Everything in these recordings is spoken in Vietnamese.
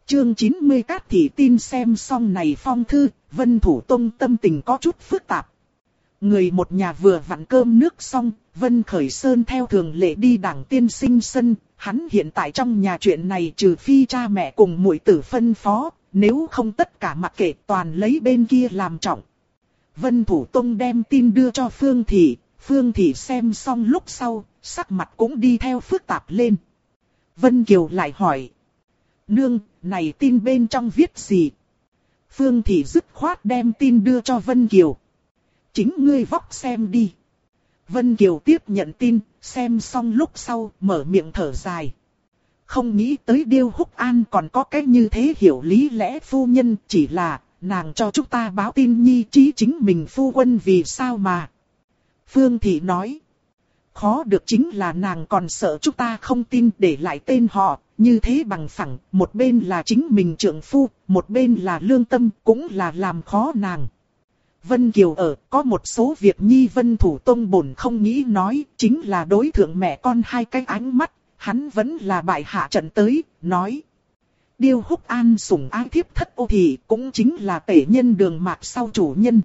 Chương 90 Cát Thị tin xem xong này phong thư, Vân Thủ Tông tâm tình có chút phức tạp. Người một nhà vừa vặn cơm nước xong, Vân Khởi Sơn theo thường lệ đi Đảng Tiên Sinh sân, hắn hiện tại trong nhà chuyện này trừ phi cha mẹ cùng muội tử phân phó, nếu không tất cả mặc kệ toàn lấy bên kia làm trọng. Vân Thủ Tông đem tin đưa cho Phương Thị xem xong lúc sau, sắc mặt cũng đi theo phức tạp lên. Vân Kiều lại hỏi. Nương, này tin bên trong viết gì? Phương Thị dứt khoát đem tin đưa cho Vân Kiều. Chính ngươi vóc xem đi. Vân Kiều tiếp nhận tin, xem xong lúc sau, mở miệng thở dài. Không nghĩ tới Điêu Húc An còn có cái như thế hiểu lý lẽ phu nhân, chỉ là, nàng cho chúng ta báo tin nhi trí chính mình phu quân vì sao mà. Phương Thị nói. Khó được chính là nàng còn sợ chúng ta không tin để lại tên họ, như thế bằng phẳng, một bên là chính mình trượng phu, một bên là lương tâm, cũng là làm khó nàng. Vân Kiều có một số việc nhi Vân Thủ Tông bổn không nghĩ nói, chính là đối thượng mẹ con hai cái ánh mắt, hắn vẫn là bại hạ trận tới, nói. Điêu Húc An sủng ái thiếp thất Ô Thị cũng chính là tể nhân Đường Mạc sau chủ nhân.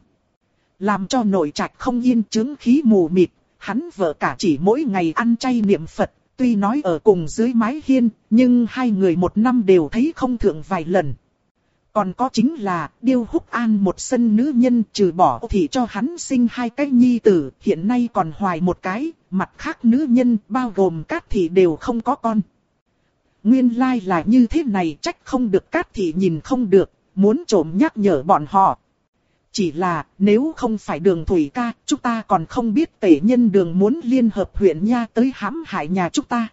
Làm cho nội trạch không yên chứng khí mù mịt, hắn vợ cả chỉ mỗi ngày ăn chay niệm Phật, tuy nói ở cùng dưới mái hiên, nhưng hai người một năm đều thấy không thượng vài lần. Còn có chính là, Điêu Húc An một sân nữ nhân trừ bỏ Ô Thị cho hắn sinh hai cái nhi tử, hiện nay còn hoài một cái, mặt khác nữ nhân bao gồm Cát Thị đều không có con. Nguyên lai là như thế này, trách không được Cát Thị nhìn không được, muốn trộm nhắc nhở bọn họ. Chỉ là, nếu không phải Đường Thủy ca, chúng ta còn không biết tể nhân Đường muốn liên hợp huyện nha tới hãm hại nhà chúng ta.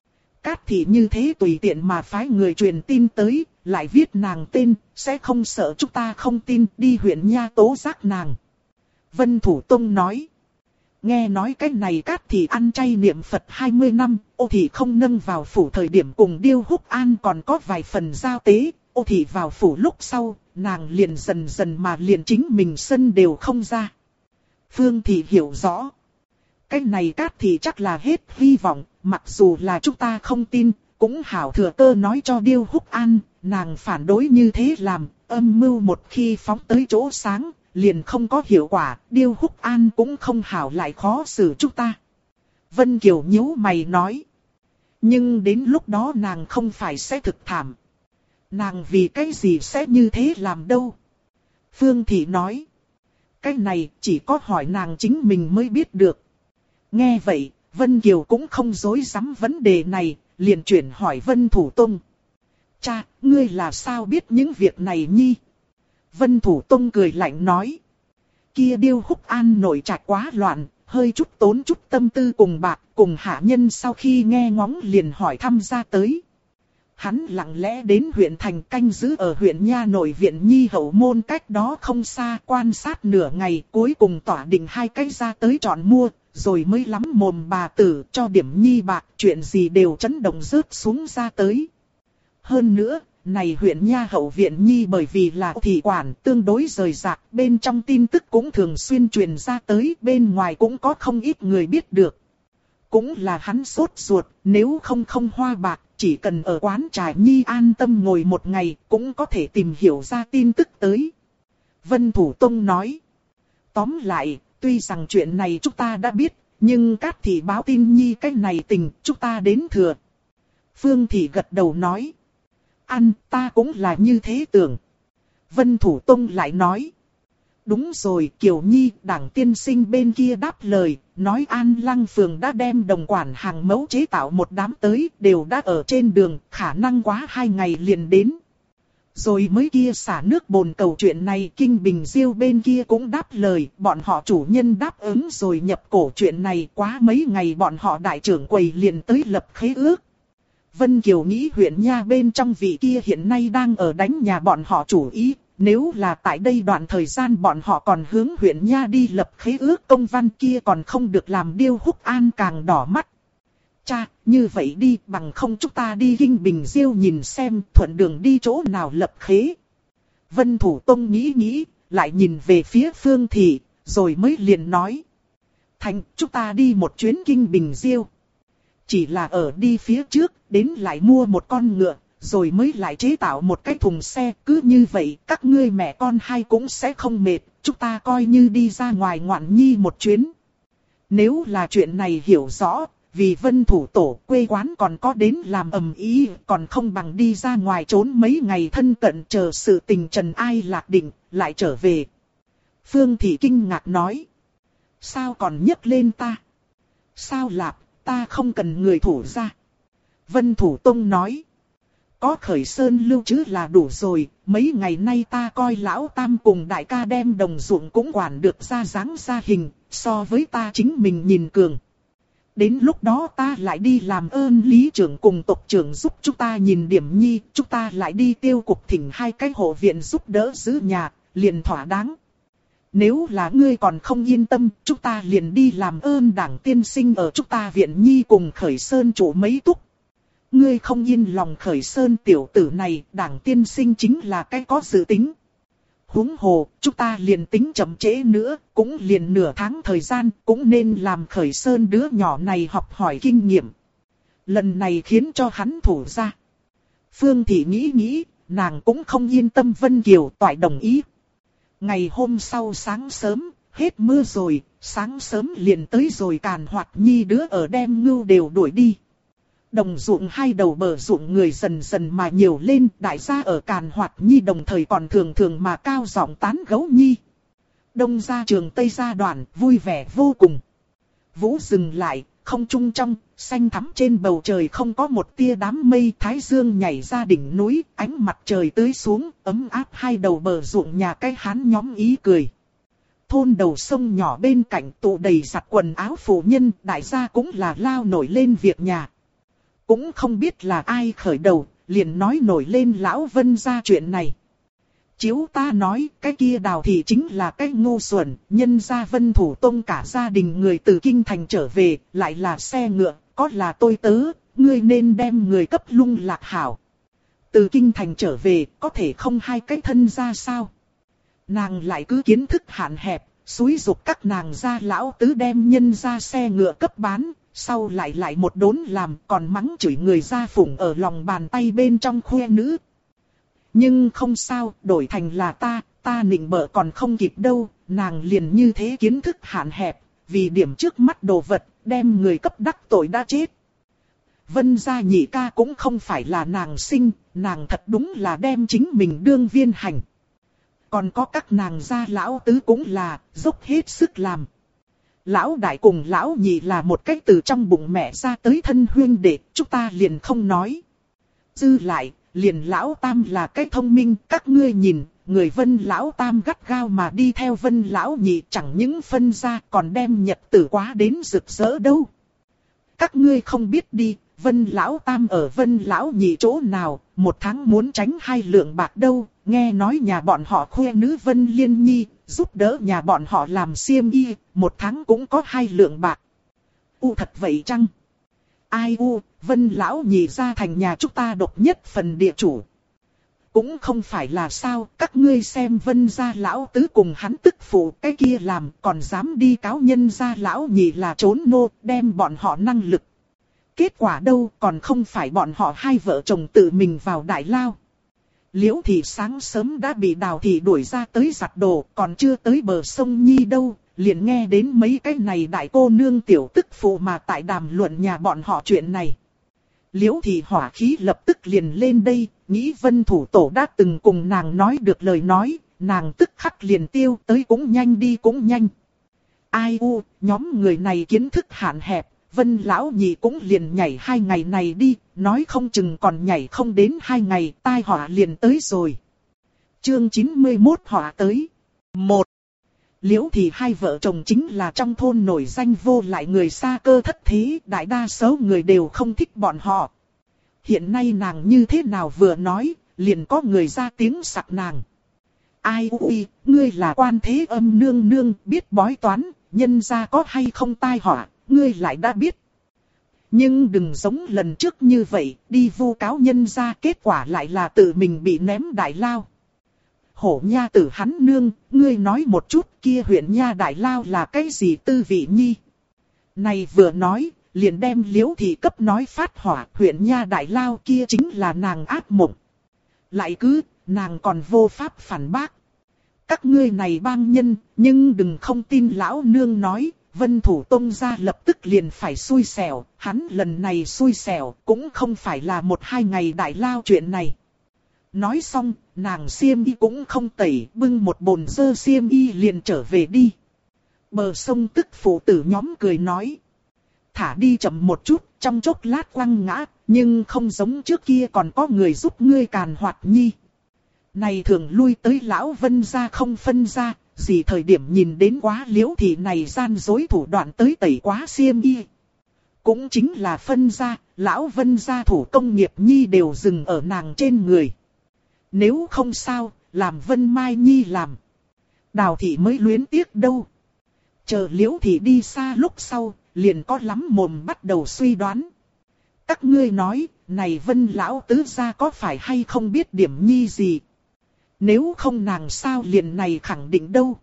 Cát Thị như thế tùy tiện mà phái người truyền tin tới, lại viết nàng tên, sẽ không sợ chúng ta không tin đi huyện nha tố giác nàng. Vân Thủ Tông nói. Nghe nói cái này Cát Thị ăn chay niệm Phật 20 năm, Ô Thị không nâng vào phủ thời điểm cùng Điêu Húc An còn có vài phần giao tế. Ô Thị vào phủ lúc sau, nàng liền dần dần mà liền chính mình sân đều không ra. Phương Thị hiểu rõ. Cái này Cát Thị chắc là hết hy vọng, mặc dù là chúng ta không tin, cũng hảo thừa cơ nói cho Điêu Húc An, nàng phản đối như thế làm, âm mưu một khi phóng tới chỗ sáng, liền không có hiệu quả, Điêu Húc An cũng không hảo lại khó xử chúng ta. Vân Kiều nhíu mày nói. Nhưng đến lúc đó nàng không phải sẽ thực thảm. Nàng vì cái gì sẽ như thế làm đâu? Phương Thị nói. Cái này chỉ có hỏi nàng chính mình mới biết được. Nghe vậy, Vân Kiều cũng không dối dám vấn đề này, liền chuyển hỏi Vân Thủ Tông. Cha, ngươi là sao biết những việc này nhi? Vân Thủ Tông cười lạnh nói. Kia Điêu Húc An nội trạch quá loạn, hơi chút tốn chút tâm tư cùng bạc, cùng hạ nhân sau khi nghe ngóng liền hỏi thăm ra tới. Hắn lặng lẽ đến huyện thành canh giữ ở huyện nha nội viện nhi hậu môn cách đó không xa, quan sát nửa ngày, cuối cùng tỏa định hai cái ra tới chọn mua, rồi mới lắm mồm bà tử cho điểm nhi bạc, chuyện gì đều chấn động rớt xuống ra tới. Hơn nữa, này huyện nha hậu viện nhi bởi vì là thị quản tương đối rời rạc, bên trong tin tức cũng thường xuyên truyền ra tới, bên ngoài cũng có không ít người biết được. Cũng là hắn sốt ruột, nếu không hoa bạc, chỉ cần ở quán trà nhi an tâm ngồi một ngày, cũng có thể tìm hiểu ra tin tức tới. Vân Thủ Tông nói. Tóm lại, tuy rằng chuyện này chúng ta đã biết, nhưng Cát Thị báo tin nhi cái này tình, chúng ta đến thừa. Phương Thị gật đầu nói. Ta cũng là như thế tưởng. Vân Thủ Tông lại nói. Đúng rồi, Kiều Nhi, Đảng Tiên Sinh bên kia đáp lời, nói An Lăng Phường đã đem đồng quản hàng mẫu chế tạo một đám tới, đều đã ở trên đường, khả năng quá 2 ngày liền đến. Rồi mới kia xả nước bồn cầu chuyện này, Kinh Bình Diêu bên kia cũng đáp lời, bọn họ chủ nhân đáp ứng rồi nhập cổ chuyện này, quá mấy ngày bọn họ đại trưởng quầy liền tới lập khế ước. Vân Kiều nghĩ huyện nha bên trong vị kia hiện nay đang ở đánh nhà bọn họ chủ ý, nếu là tại đây đoạn thời gian bọn họ còn hướng huyện nha đi lập khế ước công văn kia còn không được làm Điêu Húc An càng đỏ mắt. Cha, như vậy đi, bằng không chúng ta đi Kinh Bình Diêu nhìn xem thuận đường đi chỗ nào lập khế. Vân Thủ Tông nghĩ, lại nhìn về phía Phương Thị, rồi mới liền nói. Thành, chúng ta đi một chuyến Kinh Bình Diêu. Chỉ là ở đi phía trước, đến lại mua một con ngựa, rồi mới lại chế tạo một cái thùng xe. Cứ như vậy các ngươi mẹ con hai cũng sẽ không mệt, chúng ta coi như đi ra ngoài ngoạn nhi một chuyến. Nếu là chuyện này hiểu rõ, vì Vân thủ tổ quê quán còn có đến làm ầm ĩ, còn không bằng đi ra ngoài trốn mấy ngày thân cận chờ sự tình trần ai lạc định, lại trở về. Phương Thị kinh ngạc nói. Sao còn nhấc lên ta? Sao lạp, ta không cần người thủ ra. Vân Thủ Tông nói. Có Khởi Sơn lưu trữ là đủ rồi, mấy ngày nay ta coi lão tam cùng đại ca đem đồng ruộng cũng quản được ra dáng ra hình, so với ta chính mình nhìn cường. Đến lúc đó ta lại đi làm ơn lý trưởng cùng tộc trưởng giúp chúng ta nhìn điểm nhi, chúng ta lại đi tiêu cục thỉnh hai cái hộ viện giúp đỡ giữ nhà, liền thỏa đáng. Nếu là ngươi còn không yên tâm, chúng ta liền đi làm ơn Đảng tiên sinh ở chúng ta viện nhi cùng Khởi Sơn chủ mấy túc. Ngươi không yên lòng Khởi Sơn tiểu tử này, Đảng tiên sinh chính là cái có dự tính. Huống hồ, chúng ta liền tính chậm trễ nữa, cũng liền nửa tháng thời gian, cũng nên làm Khởi Sơn đứa nhỏ này học hỏi kinh nghiệm. Lần này khiến cho hắn thủ ra. Phương Thị nghĩ, nàng cũng không yên tâm Vân Kiều toại đồng ý. Ngày hôm sau sáng sớm, hết mưa rồi, sáng sớm liền tới rồi Càn Hoạt Nhi đứa ở đem ngưu đều đuổi đi. Đồng ruộng hai đầu bờ ruộng người dần dần mà nhiều lên, đại gia ở Càn Hoạt Nhi đồng thời còn thường thường mà cao giọng tán gẫu nhi. Đông ra trường Tây ra đoàn, vui vẻ vô cùng. Vũ dừng lại, không trung trong, xanh thắm trên bầu trời không có một tia đám mây, thái dương nhảy ra đỉnh núi, ánh mặt trời tưới xuống, ấm áp hai đầu bờ ruộng nhà cái hán nhóm ý cười. Thôn đầu sông nhỏ bên cạnh tụ đầy giặt quần áo phụ nhân, đại gia cũng là lao nổi lên việc nhà. Cũng không biết là ai khởi đầu, liền nói nổi lên lão Vân ra chuyện này. Chiếu ta nói, cái kia Đào Thị chính là cái ngu xuẩn, nhân gia Vân Thủ Tông cả gia đình người từ kinh thành trở về, lại là xe ngựa, có là tôi tớ, ngươi nên đem người cấp lung lạc hảo. Từ kinh thành trở về, có thể không hai cái thân ra sao? Nàng lại cứ kiến thức hạn hẹp, xúi giục các nàng gia lão tứ đem nhân ra xe ngựa cấp bán, sau lại một đốn làm, còn mắng chửi người gia phụng ở lòng bàn tay bên trong khoe nữ. Nhưng không sao, đổi thành là ta nịnh bợ còn không kịp đâu, nàng liền như thế kiến thức hạn hẹp, vì điểm trước mắt đồ vật, đem người cấp đắc tội đã chết. Vân gia nhị ca cũng không phải là nàng sinh, nàng thật đúng là đem chính mình đương viên hành. Còn có các nàng gia lão tứ cũng là, dốc hết sức làm. Lão đại cùng lão nhị là một cách từ trong bụng mẹ ra tới thân huyên đệ, chúng ta liền không nói. Dư lại, liền lão tam là cái thông minh, các ngươi nhìn, người Vân lão tam gắt gao mà đi theo Vân lão nhị chẳng những phân ra còn đem nhật tử quá đến rực rỡ đâu. Các ngươi không biết đi, Vân lão tam ở Vân lão nhị chỗ nào, một tháng muốn tránh 2 lượng bạc đâu, nghe nói nhà bọn họ khoe nữ Vân Liên Nhi, giúp đỡ nhà bọn họ làm xiêm y, một tháng cũng có 2 lượng bạc. Thật vậy chăng? Ai Vân lão nhị ra thành nhà chúng ta độc nhất phần địa chủ. Cũng không phải là sao, các ngươi xem Vân gia lão tứ cùng hắn tức phụ cái kia làm, còn dám đi cáo nhân gia lão nhị là trốn nô, đem bọn họ năng lực. Kết quả đâu, còn không phải bọn họ hai vợ chồng tự mình vào đại lao. Liễu Thị sáng sớm đã bị Đào Thị đuổi ra tới giặt đồ, còn chưa tới bờ sông Nhi đâu, liền nghe đến mấy cái này đại cô nương tiểu tức phụ mà tại đàm luận nhà bọn họ chuyện này. Liễu Thị hỏa khí lập tức liền lên đây, nghĩ Vân Thủ Tổ đã từng cùng nàng nói được lời nói, nàng tức khắc liền tiêu, tới cũng nhanh đi cũng nhanh. Ai nhóm người này kiến thức hạn hẹp, Vân lão nhị cũng liền nhảy 2 ngày này đi, nói không chừng còn nhảy không đến 2 ngày, tai họa liền tới rồi. Chương 91 họa tới. 1. Liễu Thị hai vợ chồng chính là trong thôn nổi danh vô lại người xa cơ thất thế, đại đa số người đều không thích bọn họ. Hiện nay nàng như thế nào vừa nói, liền có người ra tiếng sặc nàng. Ai ngươi là Quan Thế Âm nương nương, biết bói toán, nhân gia có hay không tai họa, ngươi lại đã biết. Nhưng đừng giống lần trước như vậy, đi vu cáo nhân gia, kết quả lại là tự mình bị ném đại lao. Hổ nha tử hắn nương, ngươi nói một chút kia huyện nha đại lao là cái gì tư vị nhi. Này vừa nói, liền đem Liễu thị cấp nói phát hỏa, huyện nha đại lao kia chính là nàng ác mộng. Lại cứ, nàng còn vô pháp phản bác. Các ngươi này bang nhân, nhưng đừng không tin lão nương nói, Vân Thủ Tông gia lập tức liền phải xui xẻo, hắn lần này xui xẻo cũng không phải là 1-2 ngày đại lao chuyện này. Nói xong, nàng xiêm y cũng không tẩy, bưng một bồn dơ xiêm y liền trở về đi. Bờ sông tức phụ tử nhóm cười nói. Thả đi chậm một chút, trong chốc lát quăng ngã, nhưng không giống trước kia còn có người giúp ngươi càn hoạt nhi. Này thường lui tới lão Vân gia không phân ra, gì thời điểm nhìn đến quá Liễu thị này gian dối thủ đoạn tới tẩy quá xiêm y. Cũng chính là phân ra, lão Vân gia thủ công nghiệp nhi đều dừng ở nàng trên người. Nếu không sao, làm Vân Mai Nhi làm. Đào thị mới luyến tiếc đâu. Chờ Liễu thị đi xa lúc sau, liền có lắm mồm bắt đầu suy đoán. Các ngươi nói, này Vân lão tứ gia có phải hay không biết điểm nhi gì? Nếu không nàng sao liền này khẳng định đâu.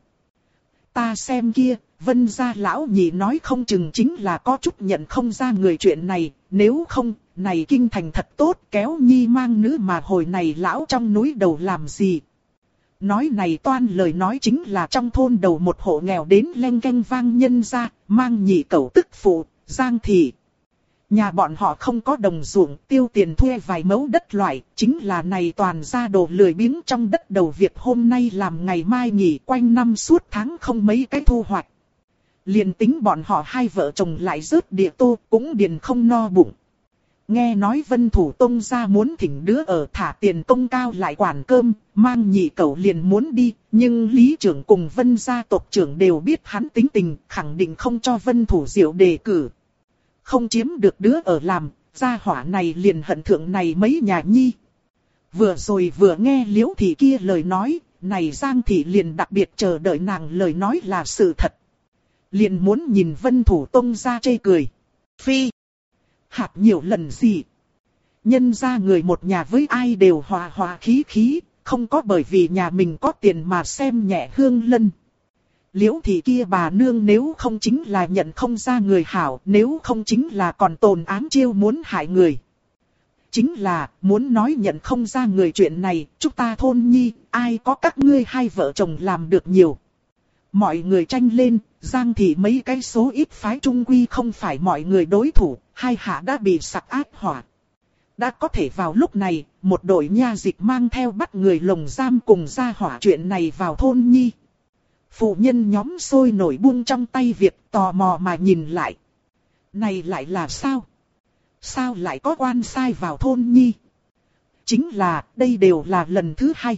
Ta xem kia, Vân gia lão nhị nói không chừng chính là có chút nhận không ra người chuyện này, nếu không, này kinh thành thật tốt kéo nhi mang nữ mà hồi này lão trong núi đầu làm gì. Nói này toan lời nói chính là trong thôn đầu một hộ nghèo đến leng keng vang nhân ra, mang nhị cẩu tức phụ, Giang thị. Nhà bọn họ không có đồng ruộng, tiêu tiền thuê vài mẫu đất loại, chính là này toàn ra đồ lười biếng trong đất đầu việc hôm nay làm ngày mai nghỉ quanh năm suốt tháng không mấy cái thu hoạch. Liền tính bọn họ hai vợ chồng lại rớt địa tô cũng điền không no bụng. Nghe nói Vân Thủ Tông gia muốn thỉnh đứa ở thả tiền công cao lại quản cơm, mang nhị cẩu liền muốn đi, nhưng lý trưởng cùng Vân gia tộc trưởng đều biết hắn tính tình, khẳng định không cho Vân Thủ Diệu đề cử. Không chiếm được đứa ở làm, gia hỏa này liền hận thượng này mấy nhà nhi. Vừa rồi vừa nghe Liễu thị kia lời nói, này Giang thị liền đặc biệt chờ đợi nàng lời nói là sự thật. Liền muốn nhìn Vân Thủ Tông gia chê cười. Phi! Hạt nhiều lần gì? Nhân ra người một nhà với ai đều hòa hòa khí khí, không có bởi vì nhà mình có tiền mà xem nhẹ Hương Lân. Liễu thị kia bà nương nếu không chính là nhận không ra người hảo, nếu không chính là còn tồn ám chiêu muốn hại người. Chính là, muốn nói nhận không ra người chuyện này, chúng ta thôn nhi, ai có các ngươi hai vợ chồng làm được nhiều. Mọi người tranh lên, Giang thị mấy cái số ít phái trung quy không phải mọi người đối thủ, hai hạ đã bị sặc ác hỏa. Đã có thể vào lúc này, một đội nha dịch mang theo bắt người lồng giam cùng ra hỏa chuyện này vào thôn nhi. Phụ nhân nhóm sôi nổi buông trong tay việc tò mò mà nhìn lại. Này lại là sao? Sao lại có quan sai vào thôn nhi? Chính là, đây đều là lần thứ hai.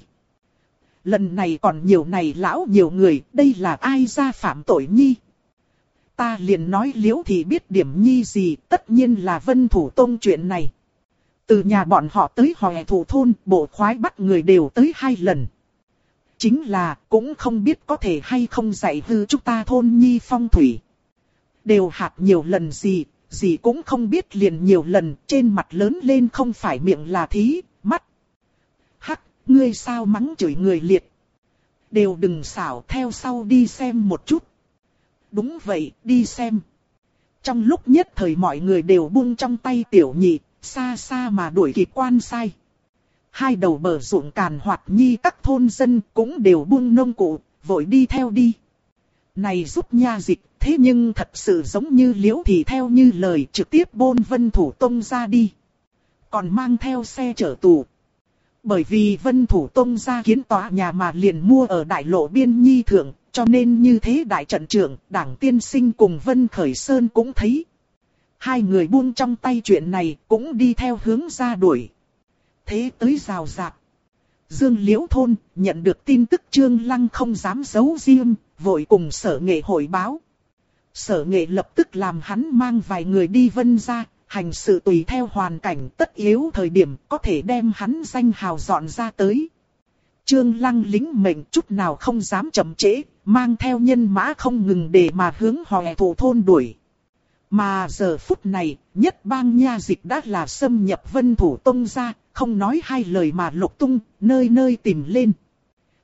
Lần này còn nhiều này lão nhiều người, đây là ai ra phạm tội nhi? Ta liền nói Liễu thị biết điểm nhi gì, tất nhiên là Vân Thủ Tông chuyện này. Từ nhà bọn họ tới Hòe Thủ thôn, bộ khoái bắt người đều tới 2 lần. Chính là, cũng không biết có thể hay không dạy hư chúng ta thôn nhi phong thủy. Đều hạt nhiều lần gì, gì cũng không biết liền nhiều lần, trên mặt lớn lên không phải miệng là thí, mắt. Hắc, ngươi sao mắng chửi người liệt. Đều đừng xảo theo sau đi xem một chút. Đúng vậy, đi xem. Trong lúc nhất thời mọi người đều buông trong tay tiểu nhị, xa xa mà đuổi kịp quan sai. Hai đầu bờ ruộng càn hoạt nhi các thôn dân cũng đều buông nông cụ, vội đi theo đi. Này giúp nha dịch, thế nhưng thật sự giống như Liễu thị theo như lời trực tiếp bôn Vân Thủ Tông ra đi. Còn mang theo xe chở tù. Bởi vì Vân Thủ Tông ra kiến tòa nhà mà liền mua ở đại lộ biên nhi thượng, cho nên như thế đại trận trưởng, Đảng Tiên Sinh cùng Vân Khởi Sơn cũng thấy. Hai người buông trong tay chuyện này cũng đi theo hướng ra đuổi. Thế tới rào rạc. Dương Liễu thôn nhận được tin tức Trương Lăng không dám giấu riêng, vội cùng Sở Nghệ hội báo. Sở Nghệ lập tức làm hắn mang vài người đi Vân ra, hành sự tùy theo hoàn cảnh, tất yếu thời điểm có thể đem hắn danh hào dọn ra tới. Trương Lăng lính mệnh chút nào không dám chậm trễ, mang theo nhân mã không ngừng để mà hướng Hòe Thủ thôn đuổi. Mà giờ phút này, nhất bang nha dịch đã là xâm nhập Vân Thủ Tông ra, không nói hai lời mà lục tung, nơi nơi tìm lên.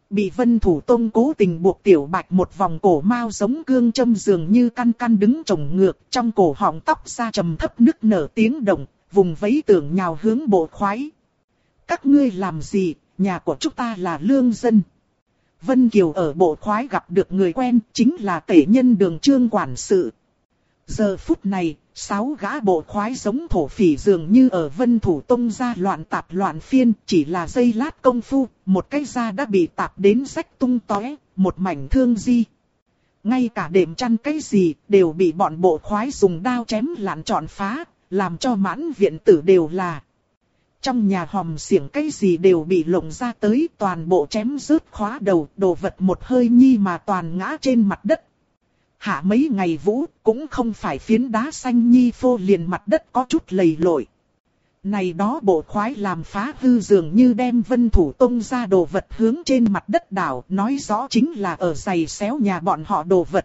Bị Vân Thủ Tông cố tình buộc Tiểu Bạch một vòng cổ mao giống cương châm dường như căn căn đứng trồng ngược, trong cổ họng tóc ra trầm thấp nức nở tiếng động, vùng vẫy tưởng nhào hướng Bộ Khoái. Các ngươi làm gì, nhà của chúng ta là lương dân. Vân Kiều ở Bộ Khoái gặp được người quen, chính là Tể Nhân Đường Trương quản sự. Giờ phút này, 6 gã Bộ Khoái giống thổ phỉ dường như ở Vân Thủ Tông ra loạn tạp loạn phiên, chỉ là giây lát công phu, một cái da đã bị tạp đến rách tung tóe, một mảnh thương di. Ngay cả đệm chăn cái gì, đều bị bọn Bộ Khoái dùng đao chém lạn trọn phá, làm cho mãn viện tử đều là. Trong nhà hòm xiển cái gì đều bị lộng ra tới, toàn bộ chém rớt khóa đầu, đồ vật một hơi nhi mà toàn ngã trên mặt đất. Hạ mấy ngày vũ, cũng không phải phiến đá xanh nhi phô liền mặt đất có chút lầy lội. Này đó Bộ Khoái làm phá hư dường như đem Vân Thủ Tông ra đồ vật hướng trên mặt đất đảo, nói rõ chính là ở giày xéo nhà bọn họ đồ vật.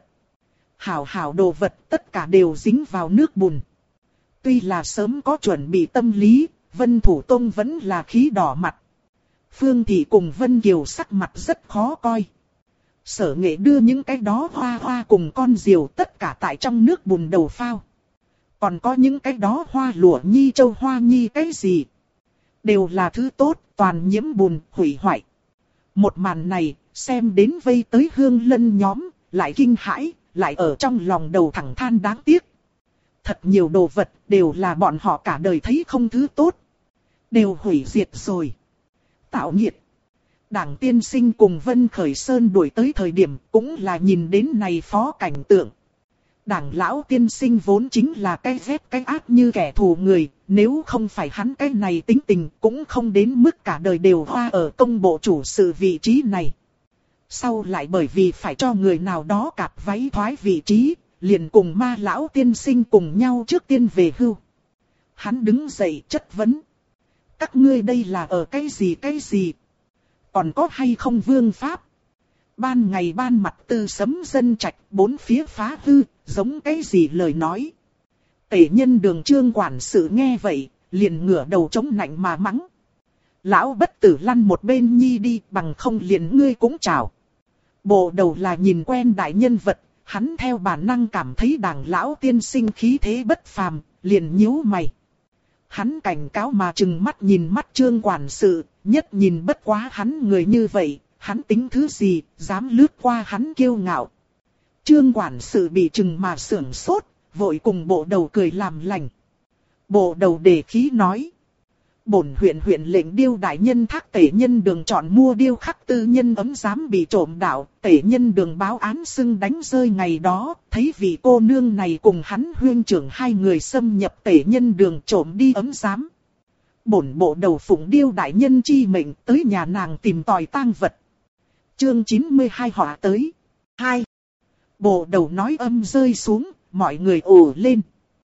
Hảo đồ vật tất cả đều dính vào nước bùn. Tuy là sớm có chuẩn bị tâm lý, Vân Thủ Tông vẫn là khí đỏ mặt. Phương Thị cùng Vân Kiều sắc mặt rất khó coi. Sở Nghệ đưa những cái đó hoa cùng con diều tất cả tại trong nước bùn đầu phao. Còn có những cái đó hoa lụa nhi châu hoa nhi cái gì. Đều là thứ tốt, toàn nhiễm bùn, hủy hoại. Một màn này, xem đến vây tới Hương Lân nhóm, lại kinh hãi, lại ở trong lòng đầu thẳng than đáng tiếc. Thật nhiều đồ vật, đều là bọn họ cả đời thấy không thứ tốt. Đều hủy diệt rồi. Tạo nghiệt. Đảng Tiên Sinh cùng Vân Khởi Sơn đuổi tới thời điểm cũng là nhìn đến này phó cảnh tượng. Đảng Lão Tiên Sinh vốn chính là cái ghét cái ác như kẻ thù người, nếu không phải hắn cái này tính tình cũng không đến mức cả đời đều hoa ở công bộ chủ sự vị trí này. Sau lại bởi vì phải cho người nào đó cạp váy thoái vị trí, liền cùng Ma Lão Tiên Sinh cùng nhau trước tiên về hưu. Hắn đứng dậy chất vấn. Các ngươi đây là ở cái gì? Còn có hay không vương pháp? Ban ngày ban mặt tư sấm dân trạch, bốn phía phá hư, giống cái gì lời nói. Tể Nhân Đường Trương quản sự nghe vậy, liền ngửa đầu chống nạnh mà mắng. Lão bất tử lăn một bên nhi đi, bằng không liền ngươi cũng chào. Bộ đầu là nhìn quen đại nhân vật, hắn theo bản năng cảm thấy Đảng Lão Tiên Sinh khí thế bất phàm, liền nhíu mày. Hắn cảnh cáo mà trừng mắt nhìn mắt Trương quản sự, nhất nhìn bất quá hắn người như vậy, hắn tính thứ gì, dám lướt qua hắn kiêu ngạo. Trương quản sự bị trừng mà sưởng sốt, vội cùng bộ đầu cười làm lành. Bộ đầu đề khí nói. Bổn huyện lệnh điêu đại nhân thác Tể Nhân Đường chọn mua điêu khắc tư nhân ấm giám bị trộm đạo, Tể Nhân Đường báo án xưng đánh rơi ngày đó, thấy vị cô nương này cùng hắn huyên trưởng hai người xâm nhập Tể Nhân Đường trộm đi ấm giám. Bổn bộ đầu phụng điêu đại nhân chi mệnh tới nhà nàng tìm tòi tang vật. Chương 92 họa tới. 2. Bộ đầu nói âm rơi xuống, mọi người ồ lên.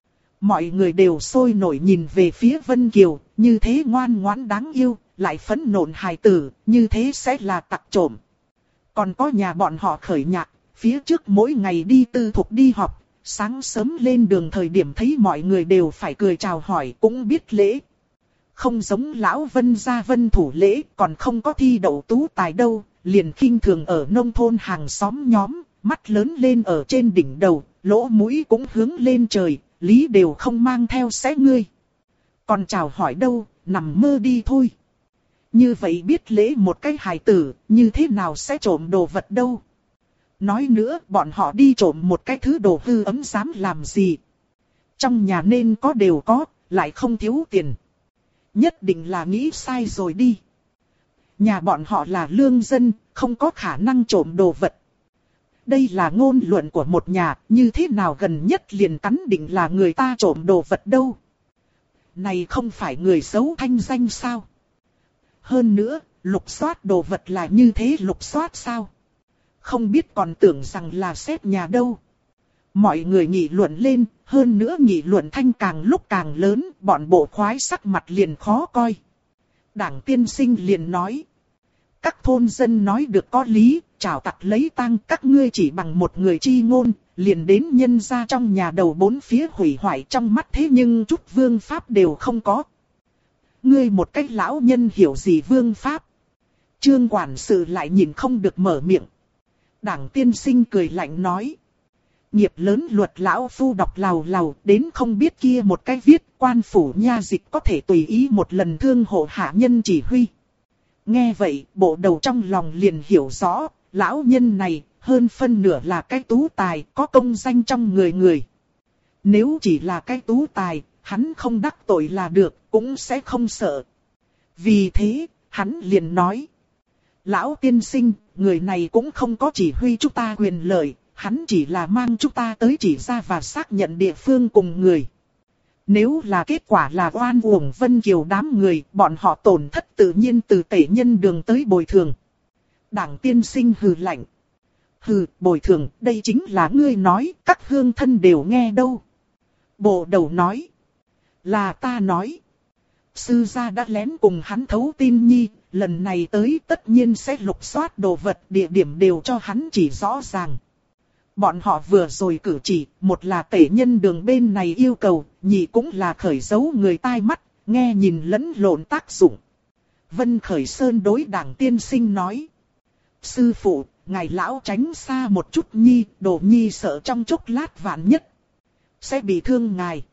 Mọi người đều sôi nổi nhìn về phía Vân Kiều, như thế ngoan ngoãn đáng yêu, lại phẫn nộ hài tử, như thế sẽ là tặc trộm. Còn có nhà bọn họ khởi nhạc, phía trước mỗi ngày đi tư thục đi học, sáng sớm lên đường thời điểm thấy mọi người đều phải cười chào hỏi cũng biết lễ. Không giống lão Vân gia Vân thủ lễ, còn không có thi đậu tú tài đâu, liền khinh thường ở nông thôn hàng xóm nhóm, mắt lớn lên ở trên đỉnh đầu, lỗ mũi cũng hướng lên trời, lý đều không mang theo xé ngươi. Còn chào hỏi đâu, nằm mơ đi thôi. Như vậy biết lễ một cái hài tử, như thế nào sẽ trộm đồ vật đâu. Nói nữa, bọn họ đi trộm một cái thứ đồ hư ấm dám làm gì. Trong nhà nên có đều có, lại không thiếu tiền. Nhất định là nghĩ sai rồi đi. Nhà bọn họ là lương dân, không có khả năng trộm đồ vật. Đây là ngôn luận của một nhà, như thế nào gần nhất liền cắn định là người ta trộm đồ vật đâu. Này không phải người xấu thanh danh sao? Hơn nữa, lục soát đồ vật là như thế lục soát sao? Không biết còn tưởng rằng là xét nhà đâu. Mọi người nghị luận lên, hơn nữa nghị luận thanh càng lúc càng lớn, bọn bộ khoái sắc mặt liền khó coi. Đảng Tiên Sinh liền nói. Các thôn dân nói được có lý, trảo tặc lấy tang, các ngươi chỉ bằng một người chi ngôn, liền đến nhân ra trong nhà đầu bốn phía hủy hoại trong mắt thế nhưng chút vương pháp đều không có. Ngươi một cách lão nhân hiểu gì vương pháp? Trương quản sự lại nhìn không được mở miệng. Đảng tiên sinh cười lạnh nói. Nghiệp lớn luật lão phu đọc lào lào đến không biết kia một cái viết quan phủ nha dịch có thể tùy ý một lần thương hộ hạ nhân chỉ huy. Nghe vậy bộ đầu trong lòng liền hiểu rõ, lão nhân này hơn phân nửa là cái tú tài có công danh trong người người. Nếu chỉ là cái tú tài, hắn không đắc tội là được, cũng sẽ không sợ. Vì thế, hắn liền nói. Lão tiên sinh, người này cũng không có chỉ huy chúng ta quyền lợi, hắn chỉ là mang chúng ta tới chỉ ra và xác nhận địa phương cùng người. Nếu là kết quả là oan uổng Vân Kiều đám người, bọn họ tổn thất tự nhiên từ tể nhân đường tới bồi thường. Đảng tiên sinh hừ lạnh. Hừ, bồi thường, đây chính là ngươi nói, các hương thân đều nghe đâu. Bộ đầu nói. Là ta nói. Sư gia đã lén cùng hắn thấu tin nhi, lần này tới tất nhiên sẽ lục soát đồ vật, địa điểm đều cho hắn chỉ rõ ràng. Bọn họ vừa rồi cử chỉ, một là tể nhân đường bên này yêu cầu, nhị cũng là khởi dấu người tai mắt, nghe nhìn lẫn lộn tác dụng. Vân Khởi Sơn đối đảng tiên sinh nói. Sư phụ, ngài lão tránh xa một chút nhi, đồ nhi sợ trong chốc lát vạn nhất sẽ bị thương ngài.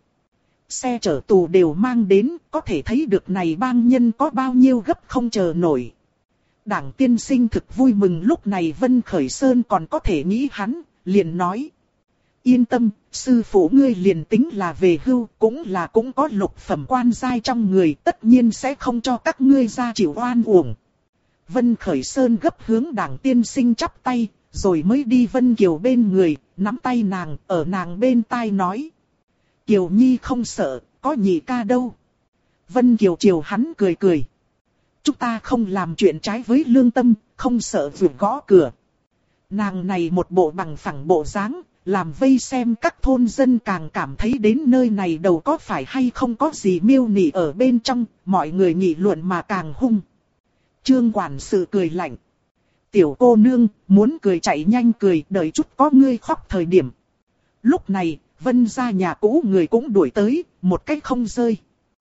Xe chở tù đều mang đến, có thể thấy được này bang nhân có bao nhiêu gấp không chờ nổi. Đảng tiên sinh thực vui mừng lúc này Vân Khởi Sơn còn có thể nghĩ hắn, liền nói. Yên tâm, sư phụ ngươi liền tính là về hưu, cũng có lục phẩm quan giai trong người, tất nhiên sẽ không cho các ngươi ra chịu oan uổng. Vân Khởi Sơn gấp hướng đảng tiên sinh chắp tay, rồi mới đi Vân Kiều bên người, nắm tay nàng, ở nàng bên tai nói. Kiều Nhi không sợ, có nhị ca đâu. Vân Kiều chiều hắn cười cười. Chúng ta không làm chuyện trái với lương tâm, không sợ vượt gõ cửa. Nàng này một bộ bằng phẳng bộ dáng, làm vây xem các thôn dân càng cảm thấy đến nơi này đầu có phải hay không có gì miêu nị ở bên trong, mọi người nghị luận mà càng hung. Trương quản sự cười lạnh. Tiểu cô nương, muốn cười chạy nhanh cười, đợi chút có ngươi khóc thời điểm. Lúc này, Vân gia nhà cũ người cũng đuổi tới, một cách không rơi.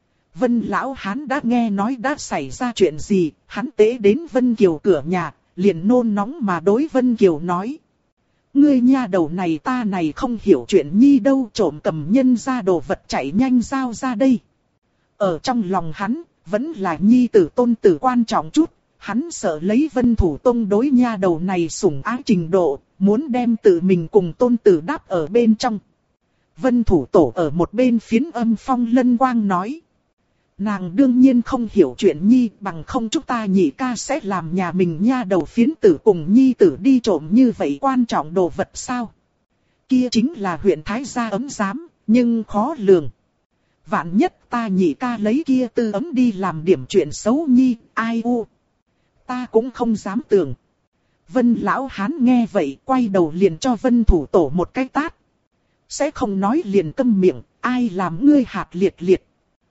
Vân lão hán đã nghe nói đã xảy ra chuyện gì, hắn tế đến Vân Kiều cửa nhà, liền nôn nóng mà đối Vân Kiều nói. Ngươi nha đầu này ta này không hiểu chuyện nhi đâu, trộm cầm nhân ra đồ vật chạy nhanh giao ra đây. Ở trong lòng hắn, vẫn là nhi tử tôn tử quan trọng chút, hắn sợ lấy Vân Thủ Tông đối nha đầu này sủng ái trình độ, muốn đem tự mình cùng tôn tử đáp ở bên trong. Vân Thủ Tổ ở một bên phiến âm phong lân quang nói. Nàng đương nhiên không hiểu chuyện nhi, bằng không chúng ta nhị ca sẽ làm nhà mình nha đầu phiến tử cùng nhi tử đi trộm như vậy quan trọng đồ vật sao. Kia chính là huyện Thái Gia ấm giám, nhưng khó lường. Vạn nhất ta nhị ca lấy kia tư ấm đi làm điểm chuyện xấu nhi, ai u. Ta cũng không dám tưởng. Vân lão hán nghe vậy quay đầu liền cho Vân Thủ Tổ một cái tát. Sẽ không nói liền câm miệng, ai làm ngươi hạt liệt liệt.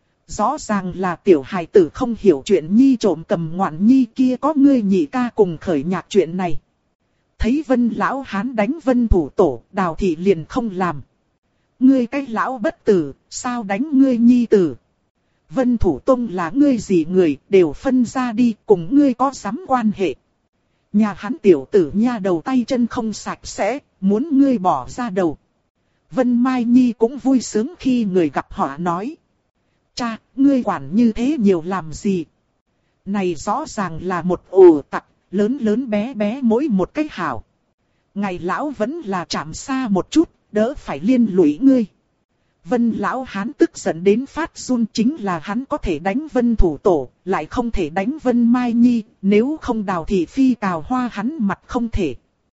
Rõ ràng là tiểu hài tử không hiểu chuyện nhi trộm cầm ngoạn nhi kia có ngươi nhị ca cùng khởi nhạc chuyện này. Thấy Vân lão hán đánh Vân Thủ Tổ, Đào thị liền không làm. Ngươi cái lão bất tử, sao đánh ngươi nhi tử? Vân Thủ Tông là ngươi gì người, đều phân ra đi, cùng ngươi có sắm quan hệ. Nhà hắn tiểu tử nha đầu tay chân không sạch sẽ, muốn ngươi bỏ ra đầu. Vân Mai Nhi cũng vui sướng khi người gặp họ nói. Cha, ngươi quản như thế nhiều làm gì? Này rõ ràng là một ổ tặc, lớn lớn bé bé mỗi một cái hảo. Ngày lão vẫn là chạm xa một chút, đỡ phải liên lụy ngươi. Vân lão hán tức giận đến phát run, chính là hắn có thể đánh Vân Thủ Tổ, lại không thể đánh Vân Mai Nhi, nếu không Đào thị phi cào hoa hắn mặt không thể.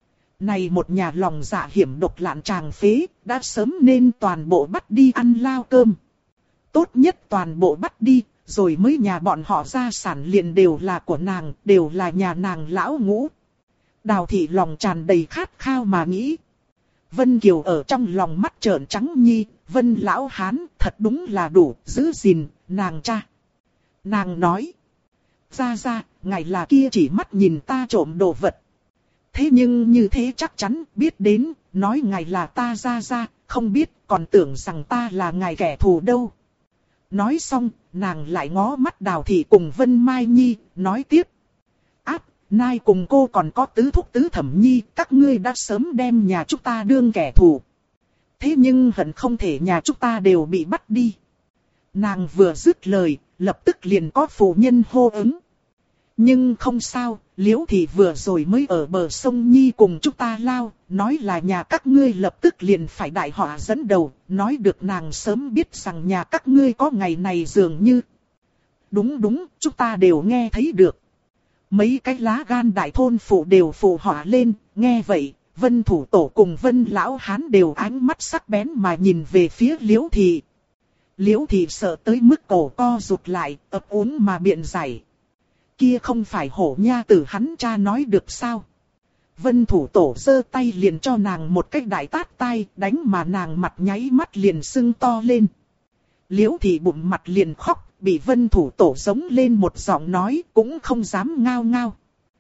Này một nhà lòng dạ hiểm độc lạn tràng phế, đã sớm nên toàn bộ bắt đi ăn lao cơm. Tốt nhất toàn bộ bắt đi, rồi mới nhà bọn họ gia sản liền đều là của nàng, đều là nhà nàng lão ngũ. Đào thị lòng tràn đầy khát khao mà nghĩ. Vân Kiều ở trong lòng mắt trợn trắng nhi, Vân lão hán thật đúng là đủ, giữ gìn, nàng cha. Nàng nói. Ra, ngài là kia chỉ mắt nhìn ta trộm đồ vật. Thế nhưng như thế chắc chắn biết đến, nói ngài là ta ra, không biết còn tưởng rằng ta là ngài kẻ thù đâu. Nói xong, nàng lại ngó mắt Đào thị cùng Vân Mai Nhi, nói tiếp. Nai cùng cô còn có tứ thúc tứ thẩm nhi, các ngươi đã sớm đem nhà chúng ta đương kẻ thù. Thế nhưng hận không thể nhà chúng ta đều bị bắt đi. Nàng vừa dứt lời, lập tức liền có phụ nhân hô ứng. Nhưng không sao, Liễu Thị vừa rồi mới ở bờ sông Nhi cùng chúng ta lao, nói là nhà các ngươi lập tức liền phải đại họa dẫn đầu, nói được nàng sớm biết rằng nhà các ngươi có ngày này dường như. Đúng, chúng ta đều nghe thấy được. Mấy cái lá gan đại thôn phụ đều phụ họa lên, nghe vậy, Vân Thủ Tổ cùng Vân Lão Hán đều ánh mắt sắc bén mà nhìn về phía Liễu Thị. Liễu Thị sợ tới mức cổ co rụt lại, ấp úng mà biện giải. Kia không phải hổ nha tử hắn cha nói được sao? Vân Thủ Tổ giơ tay liền cho nàng một cái đại tát tai, đánh mà nàng mặt nháy mắt liền sưng to lên. Liễu Thị bụng mặt liền khóc, bị Vân Thủ Tổ giống lên một giọng nói cũng không dám ngao ngao.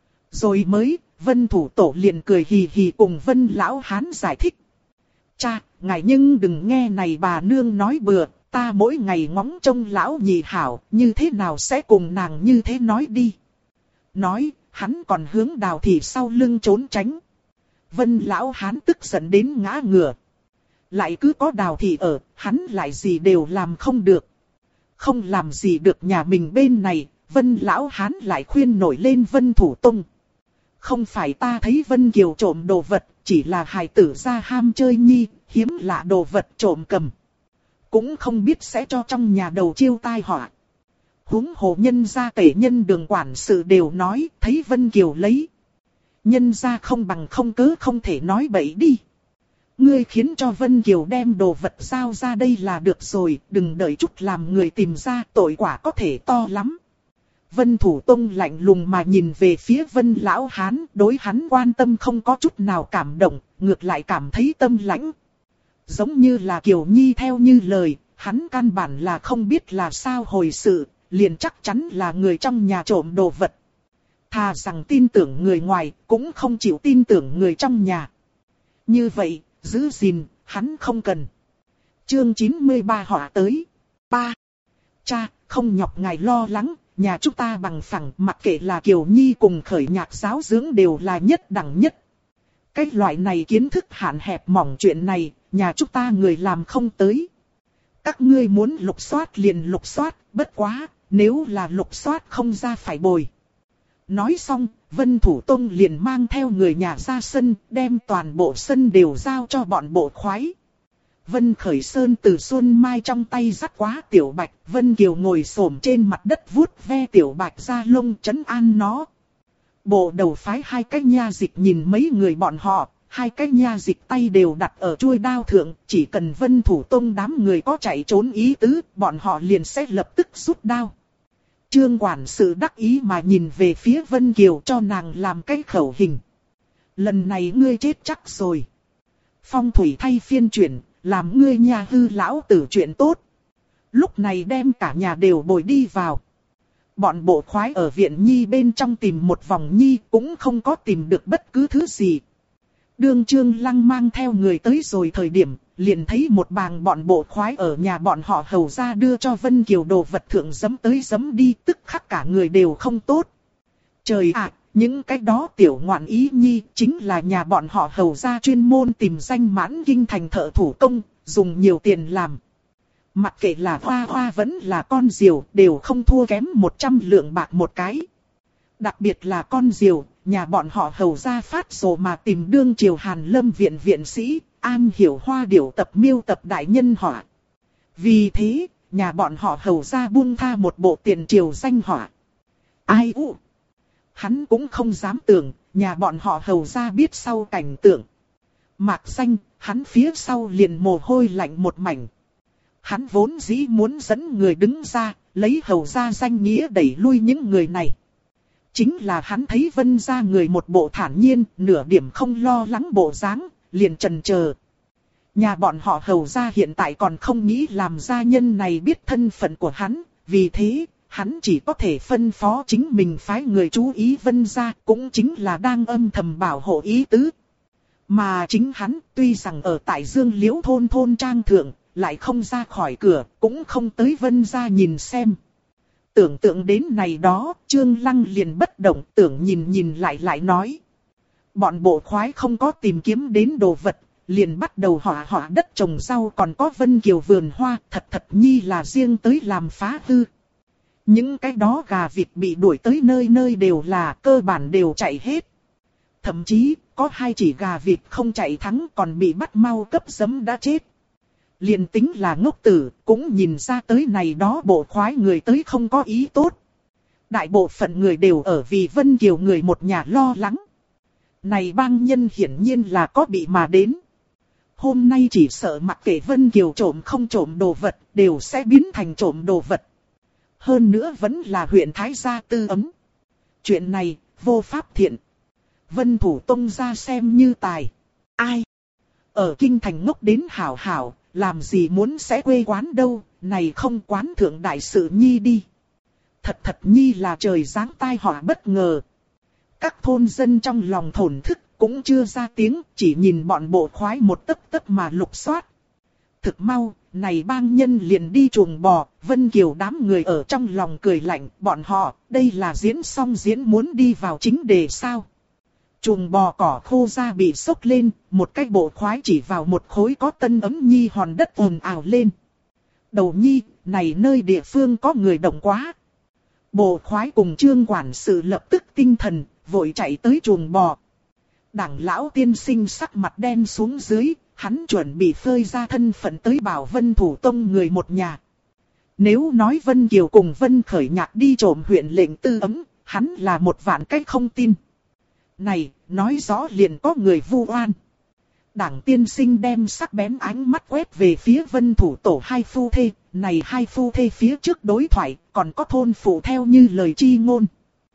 Rồi mới, Vân Thủ Tổ liền cười hì hì cùng Vân Lão Hán giải thích. Cha, ngài nhưng đừng nghe này bà nương nói bừa, ta mỗi ngày ngóng trông lão nhị hảo, như thế nào sẽ cùng nàng như thế nói đi. Nói, hắn còn hướng Đào Thị sau lưng trốn tránh. Vân Lão Hán tức giận đến ngã ngửa. Lại cứ có Đào Thị ở, hắn lại gì đều làm không được. Không làm gì được nhà mình bên này, Vân Lão Hán lại khuyên nổi lên Vân Thủ Tông. Không phải ta thấy Vân Kiều trộm đồ vật, chỉ là hài tử ra ham chơi nhi, hiếm lạ đồ vật trộm cầm. Cũng không biết sẽ cho trong nhà đầu chiêu tai họa. Huống hồ nhân gia tể nhân đường quản sự đều nói, thấy Vân Kiều lấy. Nhân gia không bằng không cớ không thể nói bậy đi. Ngươi khiến cho Vân Kiều đem đồ vật giao ra đây là được rồi, đừng đợi chút làm người tìm ra, tội quả có thể to lắm. Vân Thủ Tông lạnh lùng mà nhìn về phía Vân Lão Hán, đối hắn quan tâm không có chút nào cảm động, ngược lại cảm thấy tâm lãnh. Giống như là Kiều Nhi theo như lời, hắn căn bản là không biết là sao hồi sự, liền chắc chắn là người trong nhà trộm đồ vật. Thà rằng tin tưởng người ngoài, cũng không chịu tin tưởng người trong nhà. Như vậy, giữ gìn, hắn không cần. Chương 93 họa tới. 3. Cha, không nhọc ngài lo lắng, nhà chúng ta bằng phẳng, mặc kệ là Kiều Nhi cùng khởi nhạc giáo dưỡng đều là nhất đẳng nhất. Cái loại này kiến thức hạn hẹp mỏng chuyện này, nhà chúng ta người làm không tới. Các ngươi muốn lục soát liền lục soát, bất quá, nếu là lục soát không ra phải bồi. Nói xong, Vân Thủ Tông liền mang theo người nhà ra sân, đem toàn bộ sân đều giao cho bọn bộ khoái. Vân Khởi Sơn từ Xuân Mai trong tay dắt quá Tiểu Bạch, Vân Kiều ngồi xổm trên mặt đất vuốt ve Tiểu Bạch ra lông trấn an nó. Bộ đầu phái hai cái nha dịch nhìn mấy người bọn họ, hai cái nha dịch tay đều đặt ở chuôi đao thượng, chỉ cần Vân Thủ Tông đám người có chạy trốn ý tứ, bọn họ liền sẽ lập tức rút đao. Trương quản sự đắc ý mà nhìn về phía Vân Kiều cho nàng làm cái khẩu hình. Lần này ngươi chết chắc rồi. Phong thủy thay phiên chuyển, làm ngươi nhà hư lão tử chuyện tốt. Lúc này đem cả nhà đều bồi đi vào. Bọn bộ khoái ở viện nhi bên trong tìm một vòng nhi cũng không có tìm được bất cứ thứ gì. Đương Trương Lăng mang theo người tới rồi thời điểm, liền thấy một bàng bọn bộ khoái ở nhà bọn họ hầu ra đưa cho Vân Kiều đồ vật thượng giấm tới giấm đi, tức khắc cả người đều không tốt. Trời ạ, những cái đó tiểu ngoạn ý nhi chính là nhà bọn họ hầu ra chuyên môn tìm danh mãn kinh thành thợ thủ công, dùng nhiều tiền làm. Mặc kệ là hoa hoa vẫn là con diều, đều không thua kém 100 lượng bạc một cái. Đặc biệt là con diều, nhà bọn họ hầu ra phát sổ mà tìm đương triều Hàn Lâm viện viện sĩ, an hiểu hoa điểu tập miêu tập đại nhân họa. Vì thế, nhà bọn họ hầu ra buông tha một bộ tiền triều danh họa. Ai u? Hắn cũng không dám tưởng, nhà bọn họ hầu ra biết sau cảnh tượng. Mạc Danh, hắn phía sau liền mồ hôi lạnh một mảnh. Hắn vốn dĩ muốn dẫn người đứng ra, lấy hầu ra danh nghĩa đẩy lui những người này. Chính là hắn thấy Vân gia người một bộ thản nhiên, nửa điểm không lo lắng bộ dáng, liền chần chờ. Nhà bọn họ hầu ra hiện tại còn không nghĩ làm gia nhân này biết thân phận của hắn, vì thế, hắn chỉ có thể phân phó chính mình phái người chú ý Vân gia, cũng chính là đang âm thầm bảo hộ ý tứ. Mà chính hắn, tuy rằng ở tại Dương Liễu thôn trang thượng, lại không ra khỏi cửa, cũng không tới Vân gia nhìn xem. Tưởng tượng đến này đó, Trương Lăng liền bất động, tưởng nhìn lại nói. Bọn bộ khoái không có tìm kiếm đến đồ vật, liền bắt đầu họa đất trồng rau, còn có Vân Kiều vườn hoa, thật nhi là riêng tới làm phá hư. Những cái đó gà vịt bị đuổi tới nơi nơi đều là, cơ bản đều chạy hết. Thậm chí, có 2 chỉ gà vịt không chạy thắng còn bị bắt mau cấp giấm đã chết. Liền tính là ngốc tử, cũng nhìn ra tới này đó bộ khoái người tới không có ý tốt. Đại bộ phận người đều ở vì Vân Kiều người một nhà lo lắng. Này bang nhân hiển nhiên là có bị mà đến. Hôm nay chỉ sợ mặc kệ Vân Kiều trộm không trộm đồ vật, đều sẽ biến thành trộm đồ vật. Hơn nữa vẫn là huyện Thái Gia tư ấm. Chuyện này, vô pháp thiện. Vân Thủ Tông ra xem như tài. Ai? Ở kinh thành ngốc đến hảo, làm gì muốn sẽ quê quán đâu, này không quán thượng đại sự nhi đi. Thật nhi là trời giáng tai họa bất ngờ. Các thôn dân trong lòng thổn thức, cũng chưa ra tiếng, chỉ nhìn bọn bộ khoái một tấc mà lục soát. Thực mau, này bang nhân liền đi chuồng bò, Vân Kiều đám người ở trong lòng cười lạnh, bọn họ, đây là diễn xong diễn muốn đi vào chính đề sao. Chuồng bò cỏ khô ra bị sốc lên, một cái bộ khoái chỉ vào một khối có tân ấm nhi hòn đất ồn ào lên. Đầu nhi, này nơi địa phương có người động quá. Bộ khoái cùng Trương quản sự lập tức tinh thần, vội chạy tới chuồng bò. Đảng lão tiên sinh sắc mặt đen xuống dưới, hắn chuẩn bị phơi ra thân phận tới bảo Vân Thủ Tông người một nhà. Nếu nói Vân Kiều cùng Vân Khởi Nhạc đi trộm huyện lệnh tư ấm, hắn là một vạn cách không tin. Này, nói rõ liền có người vu oan. Đảng tiên sinh đem sắc bén ánh mắt quét về phía Vân Thủ Tổ 2 phu thê, này 2 phu thê phía trước đối thoại, còn có thôn phụ theo như lời chi ngôn.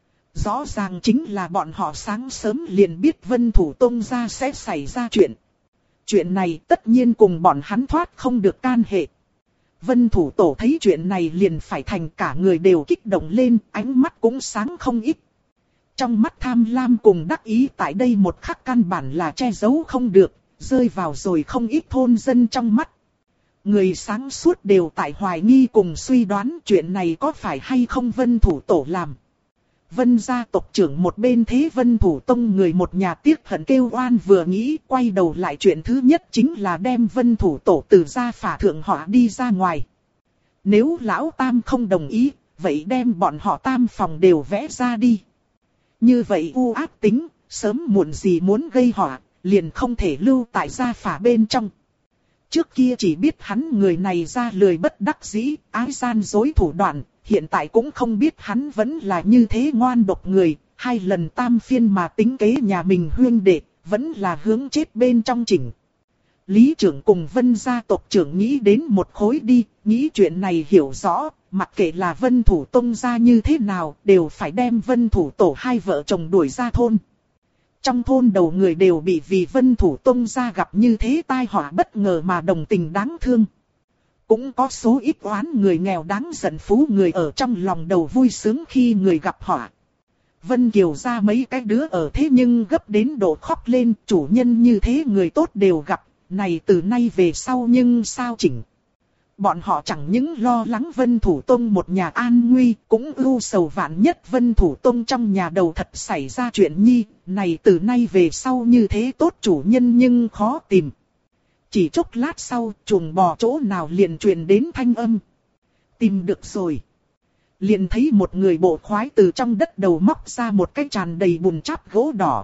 Rõ ràng chính là bọn họ sáng sớm liền biết Vân Thủ Tông ra sẽ xảy ra chuyện. Chuyện này tất nhiên cùng bọn hắn thoát không được can hệ. Vân Thủ Tổ thấy chuyện này liền phải thành, cả người đều kích động lên, ánh mắt cũng sáng không ít. Trong mắt tham lam cùng đắc ý tại đây một khắc căn bản là che giấu không được, rơi vào rồi không ít thôn dân trong mắt. Người sáng suốt đều tại hoài nghi cùng suy đoán chuyện này có phải hay không Vân Thủ Tổ làm. Vân gia tộc trưởng một bên thế Vân Thủ Tông người một nhà tiếc hận kêu oan vừa nghĩ, quay đầu lại chuyện thứ nhất chính là đem Vân Thủ Tổ từ gia phả thượng họ đi ra ngoài. Nếu lão tam không đồng ý, vậy đem bọn họ tam phòng đều vẽ ra đi. Như vậy u ác tính, sớm muộn gì muốn gây họa, liền không thể lưu tại gia phả bên trong. Trước kia chỉ biết hắn người này ra lười bất đắc dĩ, ái gian dối thủ đoạn, hiện tại cũng không biết hắn vẫn là như thế ngoan độc người, 2 lần tam phiên mà tính kế nhà mình huyên đệ, vẫn là hướng chết bên trong chỉnh. Lý trưởng cùng Vân gia tộc trưởng nghĩ đến một khối đi, nghĩ chuyện này hiểu rõ, mặc kệ là Vân Thủ Tông gia như thế nào, đều phải đem Vân Thủ Tổ 2 vợ chồng đuổi ra thôn. Trong thôn đầu người đều bị vì Vân Thủ Tông gia gặp như thế tai họa bất ngờ mà đồng tình đáng thương. Cũng có số ít oán người nghèo đáng giận phú người ở trong lòng đầu vui sướng khi người gặp họa. Vân Kiều ra mấy cái đứa ở thế nhưng gấp đến độ khóc lên, chủ nhân như thế người tốt đều gặp, này từ nay về sau nhưng sao chỉnh. Bọn họ chẳng những lo lắng Vân Thủ Tông một nhà an nguy, cũng ưu sầu vạn nhất Vân Thủ Tông trong nhà đầu thật xảy ra chuyện nhi, này từ nay về sau như thế tốt chủ nhân nhưng khó tìm. Chỉ chốc lát sau, chuồng bò chỗ nào liền truyền đến thanh âm. Tìm được rồi. Liền thấy một người bộ khoái từ trong đất đầu móc ra một cái tràn đầy bùn cháp gỗ đỏ.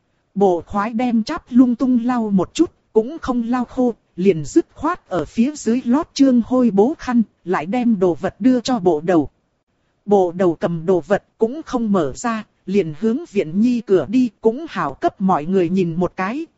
Bộ khoái đem cháp lung tung lau một chút, cũng không lau khô, liền dứt khoát ở phía dưới lót trương hôi bố khăn, lại đem đồ vật đưa cho bộ đầu. Bộ đầu cầm đồ vật cũng không mở ra, liền hướng viện nhi cửa đi, cũng hảo cấp mọi người nhìn một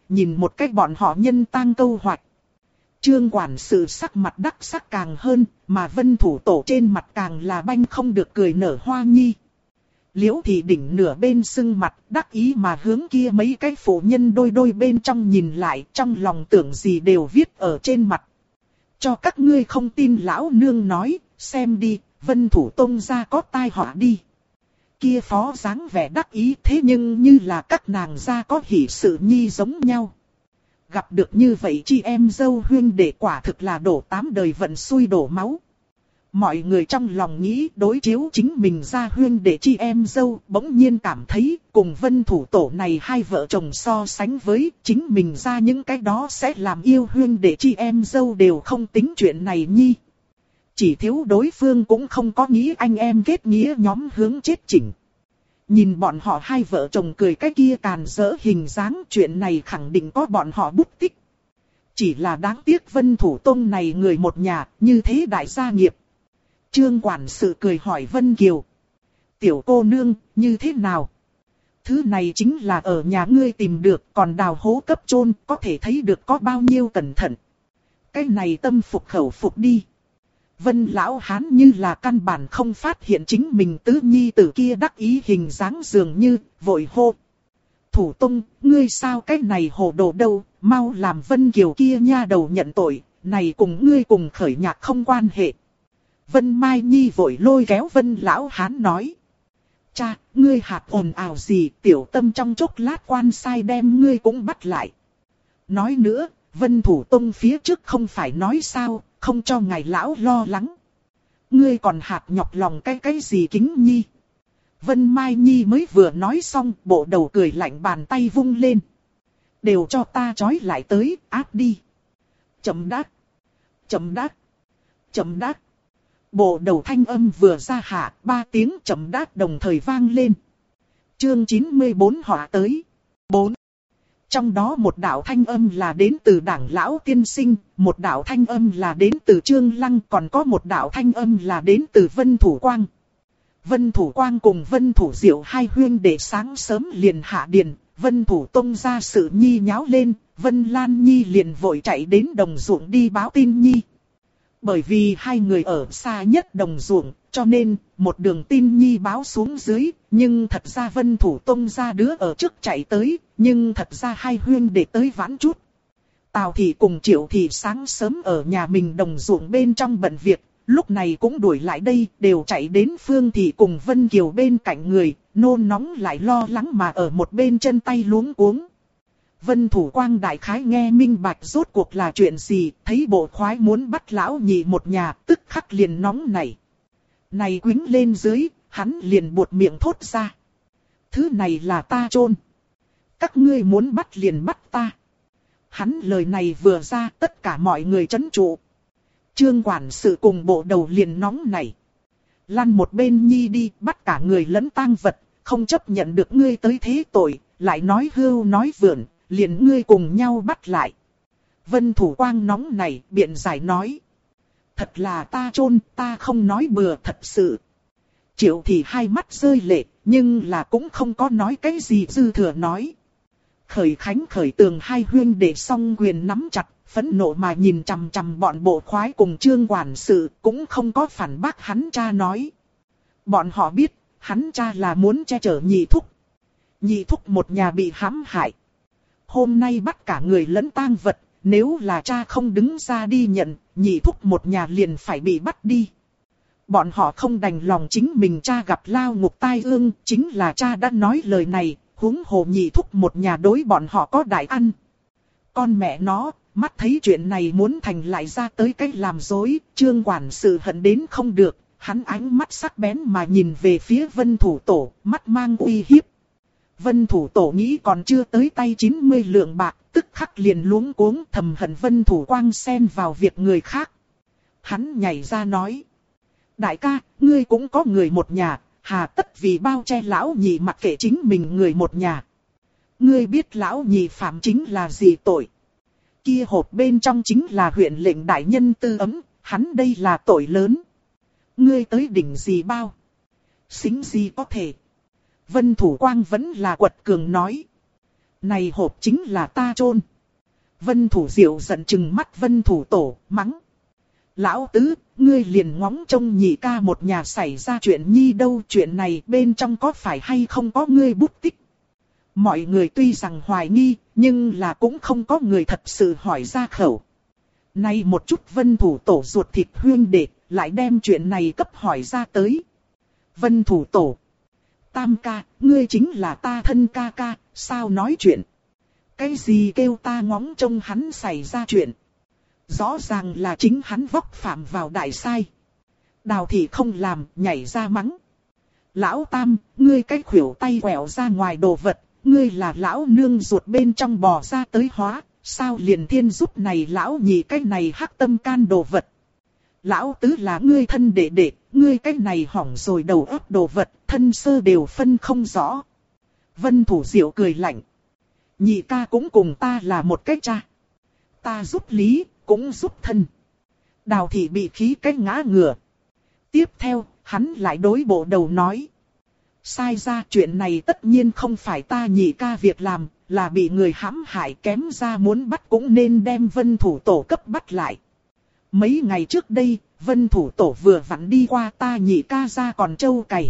cái bọn họ nhân tang câu hoạch. Trương quản sự sắc mặt đắc sắc càng hơn, mà Vân Thủ Tổ trên mặt càng là banh không được cười nở hoa nhi. Liễu Thị đỉnh nửa bên sưng mặt, đắc ý mà hướng kia mấy cái phụ nhân đôi bên trong nhìn lại, trong lòng tưởng gì đều viết ở trên mặt. Cho các ngươi không tin lão nương nói, xem đi, Vân Thủ Tông gia có tai họa đi. Kia phó dáng vẻ đắc ý thế nhưng như là các nàng gia có hỷ sự nhi giống nhau. Gặp được như vậy chị em dâu huyên đệ quả thực là đổ 8 đời vận xui đổ máu. Mọi người trong lòng nghĩ đối chiếu chính mình ra huyên để chi em dâu, bỗng nhiên cảm thấy cùng Vân Thủ Tổ này hai vợ chồng so sánh với chính mình ra những cái đó sẽ làm yêu huyên để chi em dâu đều không tính chuyện này nhi. Chỉ thiếu đối phương cũng không có nghĩ anh em kết nghĩa nhóm hướng chết chỉnh. Nhìn bọn họ hai vợ chồng cười cái kia càn rỡ hình dáng, chuyện này khẳng định có bọn họ bút tích. Chỉ là đáng tiếc Vân Thủ Tông này người một nhà, như thế đại gia nghiệp. Trương quản sự cười hỏi Vân Kiều. Tiểu cô nương, như thế nào? Thứ này chính là ở nhà ngươi tìm được, còn đào hố cấp chôn có thể thấy được có bao nhiêu cẩn thận. Cái này tâm phục khẩu phục đi. Vân lão hán như là căn bản không phát hiện chính mình tứ nhi tử kia đắc ý hình dáng dường như, vội hô. Thủ Tông, ngươi sao cái này hồ đồ đâu, mau làm Vân Kiều kia nha đầu nhận tội, này cùng ngươi cùng khởi nhạc không quan hệ. Vân Mai Nhi vội lôi kéo Vân lão hán nói. Cha, ngươi hạt ồn ào gì, tiểu tâm trong chốc lát quan sai đem ngươi cũng bắt lại. Nói nữa, Vân Thủ Tông phía trước không phải nói sao, không cho ngài lão lo lắng. Ngươi còn hạt nhọc lòng cái gì Kính Nhi. Vân Mai Nhi mới vừa nói xong, bộ đầu cười lạnh bàn tay vung lên. Đều cho ta trói lại tới, áp đi. Chậm đát, chậm đát, chậm đát. Bộ đầu thanh âm vừa ra hạ, 3 tiếng chậm đát đồng thời vang lên. Chương 94 họa tới. 4. Trong đó một đạo thanh âm là đến từ Đảng Lão Tiên Sinh, một đạo thanh âm là đến từ Trương Lăng, còn có một đạo thanh âm là đến từ Vân Thủ Quang. Vân Thủ Quang cùng Vân Thủ Diệu hai huyên để sáng sớm liền hạ điền, Vân Thủ Tông ra sự nhi nháo lên, Vân Lan Nhi liền vội chạy đến đồng ruộng đi báo tin nhi. Bởi vì hai người ở xa nhất đồng ruộng, cho nên một đường tin nhi báo xuống dưới, nhưng thật ra Vân Thủ Tông ra đứa ở trước chạy tới, nhưng thật ra hai huyên để tới vãn chút. Tào Thị cùng Triệu Thị sáng sớm ở nhà mình đồng ruộng bên trong bận việc, lúc này cũng đuổi lại đây, đều chạy đến Phương Thị cùng Vân Kiều bên cạnh người, nôn nóng lại lo lắng mà ở một bên chân tay luống cuống. Vân Thủ Quang đại khái nghe minh bạch rốt cuộc là chuyện gì, thấy bộ khoái muốn bắt lão nhị một nhà, tức khắc liền nóng nảy. Này quính lên dưới, hắn liền buột miệng thốt ra. Thứ này là ta chôn. Các ngươi muốn bắt liền bắt ta. Hắn lời này vừa ra, tất cả mọi người chấn trụ. Trương quản sự cùng bộ đầu liền nóng nảy. Lăn một bên nhi đi, bắt cả người lẫn tang vật, không chấp nhận được ngươi tới thế tội, lại nói hưu nói vượn, liền ngươi cùng nhau bắt lại. Vân Thủ Quang nóng nảy, biện giải nói. Thật là ta chôn, ta không nói bừa thật sự. Triệu Thị hai mắt rơi lệ, nhưng là cũng không có nói cái gì dư thừa nói. Khởi Khánh Khởi Tường hai huyên để song quyền nắm chặt, phẫn nộ mà nhìn chằm chằm bọn bộ khoái cùng Trương quản sự, cũng không có phản bác hắn cha nói. Bọn họ biết, hắn cha là muốn che chở nhị thúc. Nhị thúc một nhà bị hãm hại. Hôm nay bắt cả người lẫn tang vật, nếu là cha không đứng ra đi nhận, nhị thúc một nhà liền phải bị bắt đi. Bọn họ không đành lòng chính mình cha gặp lao ngục tai ương, chính là cha đã nói lời này, huống hồ nhị thúc một nhà đối bọn họ có đại ăn. Con mẹ nó, mắt thấy chuyện này muốn thành lại ra tới cách làm dối, Trương quản sự hận đến không được, hắn ánh mắt sắc bén mà nhìn về phía Vân Thủ Tổ, mắt mang uy hiếp. Vân Thủ Tổ nghĩ còn chưa tới tay 90 lượng bạc, tức khắc liền luống cuống thầm hận Vân Thủ Quang xen vào việc người khác. Hắn nhảy ra nói. Đại ca, ngươi cũng có người một nhà, hà tất vì bao che lão nhị mặc kệ chính mình người một nhà. Ngươi biết lão nhị phạm chính là gì tội? Kia hộp bên trong chính là huyện lệnh đại nhân tư ấm, hắn đây là tội lớn. Ngươi tới đỉnh gì bao? Xính gì có thể? Vân Thủ Quang vẫn là quật cường nói. Này hộp chính là ta chôn. Vân Thủ Diệu giận chừng mắt Vân Thủ Tổ, mắng. Lão tứ, ngươi liền ngóng trông nhị ca một nhà xảy ra chuyện nhi đâu, chuyện này bên trong có phải hay không có ngươi bút tích. Mọi người tuy rằng hoài nghi, nhưng là cũng không có người thật sự hỏi ra khẩu. Nay một chút Vân Thủ Tổ ruột thịt huyên đệ, lại đem chuyện này cấp hỏi ra tới. Vân Thủ Tổ. Tam ca, ngươi chính là ta thân ca ca, sao nói chuyện? Cái gì kêu ta ngóng trông hắn xảy ra chuyện? Rõ ràng là chính hắn vóc phạm vào đại sai. Đào thị không làm, nhảy ra mắng. Lão Tam, ngươi cái khuỷu tay quẹo ra ngoài đồ vật, ngươi là lão nương ruột bên trong bò ra tới hóa, sao liền thiên giúp này lão nhị cái này hắc tâm can đồ vật. Lão Tứ là ngươi thân đệ đệ, ngươi cái này hỏng rồi đầu óc đồ vật, thân sơ đều phân không rõ. Vân Thủ Diệu cười lạnh. Nhị ca cũng cùng ta là một cái cha. Ta giúp lý, cũng giúp thân. Đào thị bị khí cái ngã ngửa. Tiếp theo, hắn lại đối Bộ Đầu nói. Sai ra chuyện này tất nhiên không phải ta nhị ca việc làm, là bị người hãm hại kém ra muốn bắt cũng nên đem Vân Thủ Tổ cấp bắt lại. Mấy ngày trước đây, Vân Thủ Tổ vừa vặn đi qua ta nhị ca ra còn trâu cày.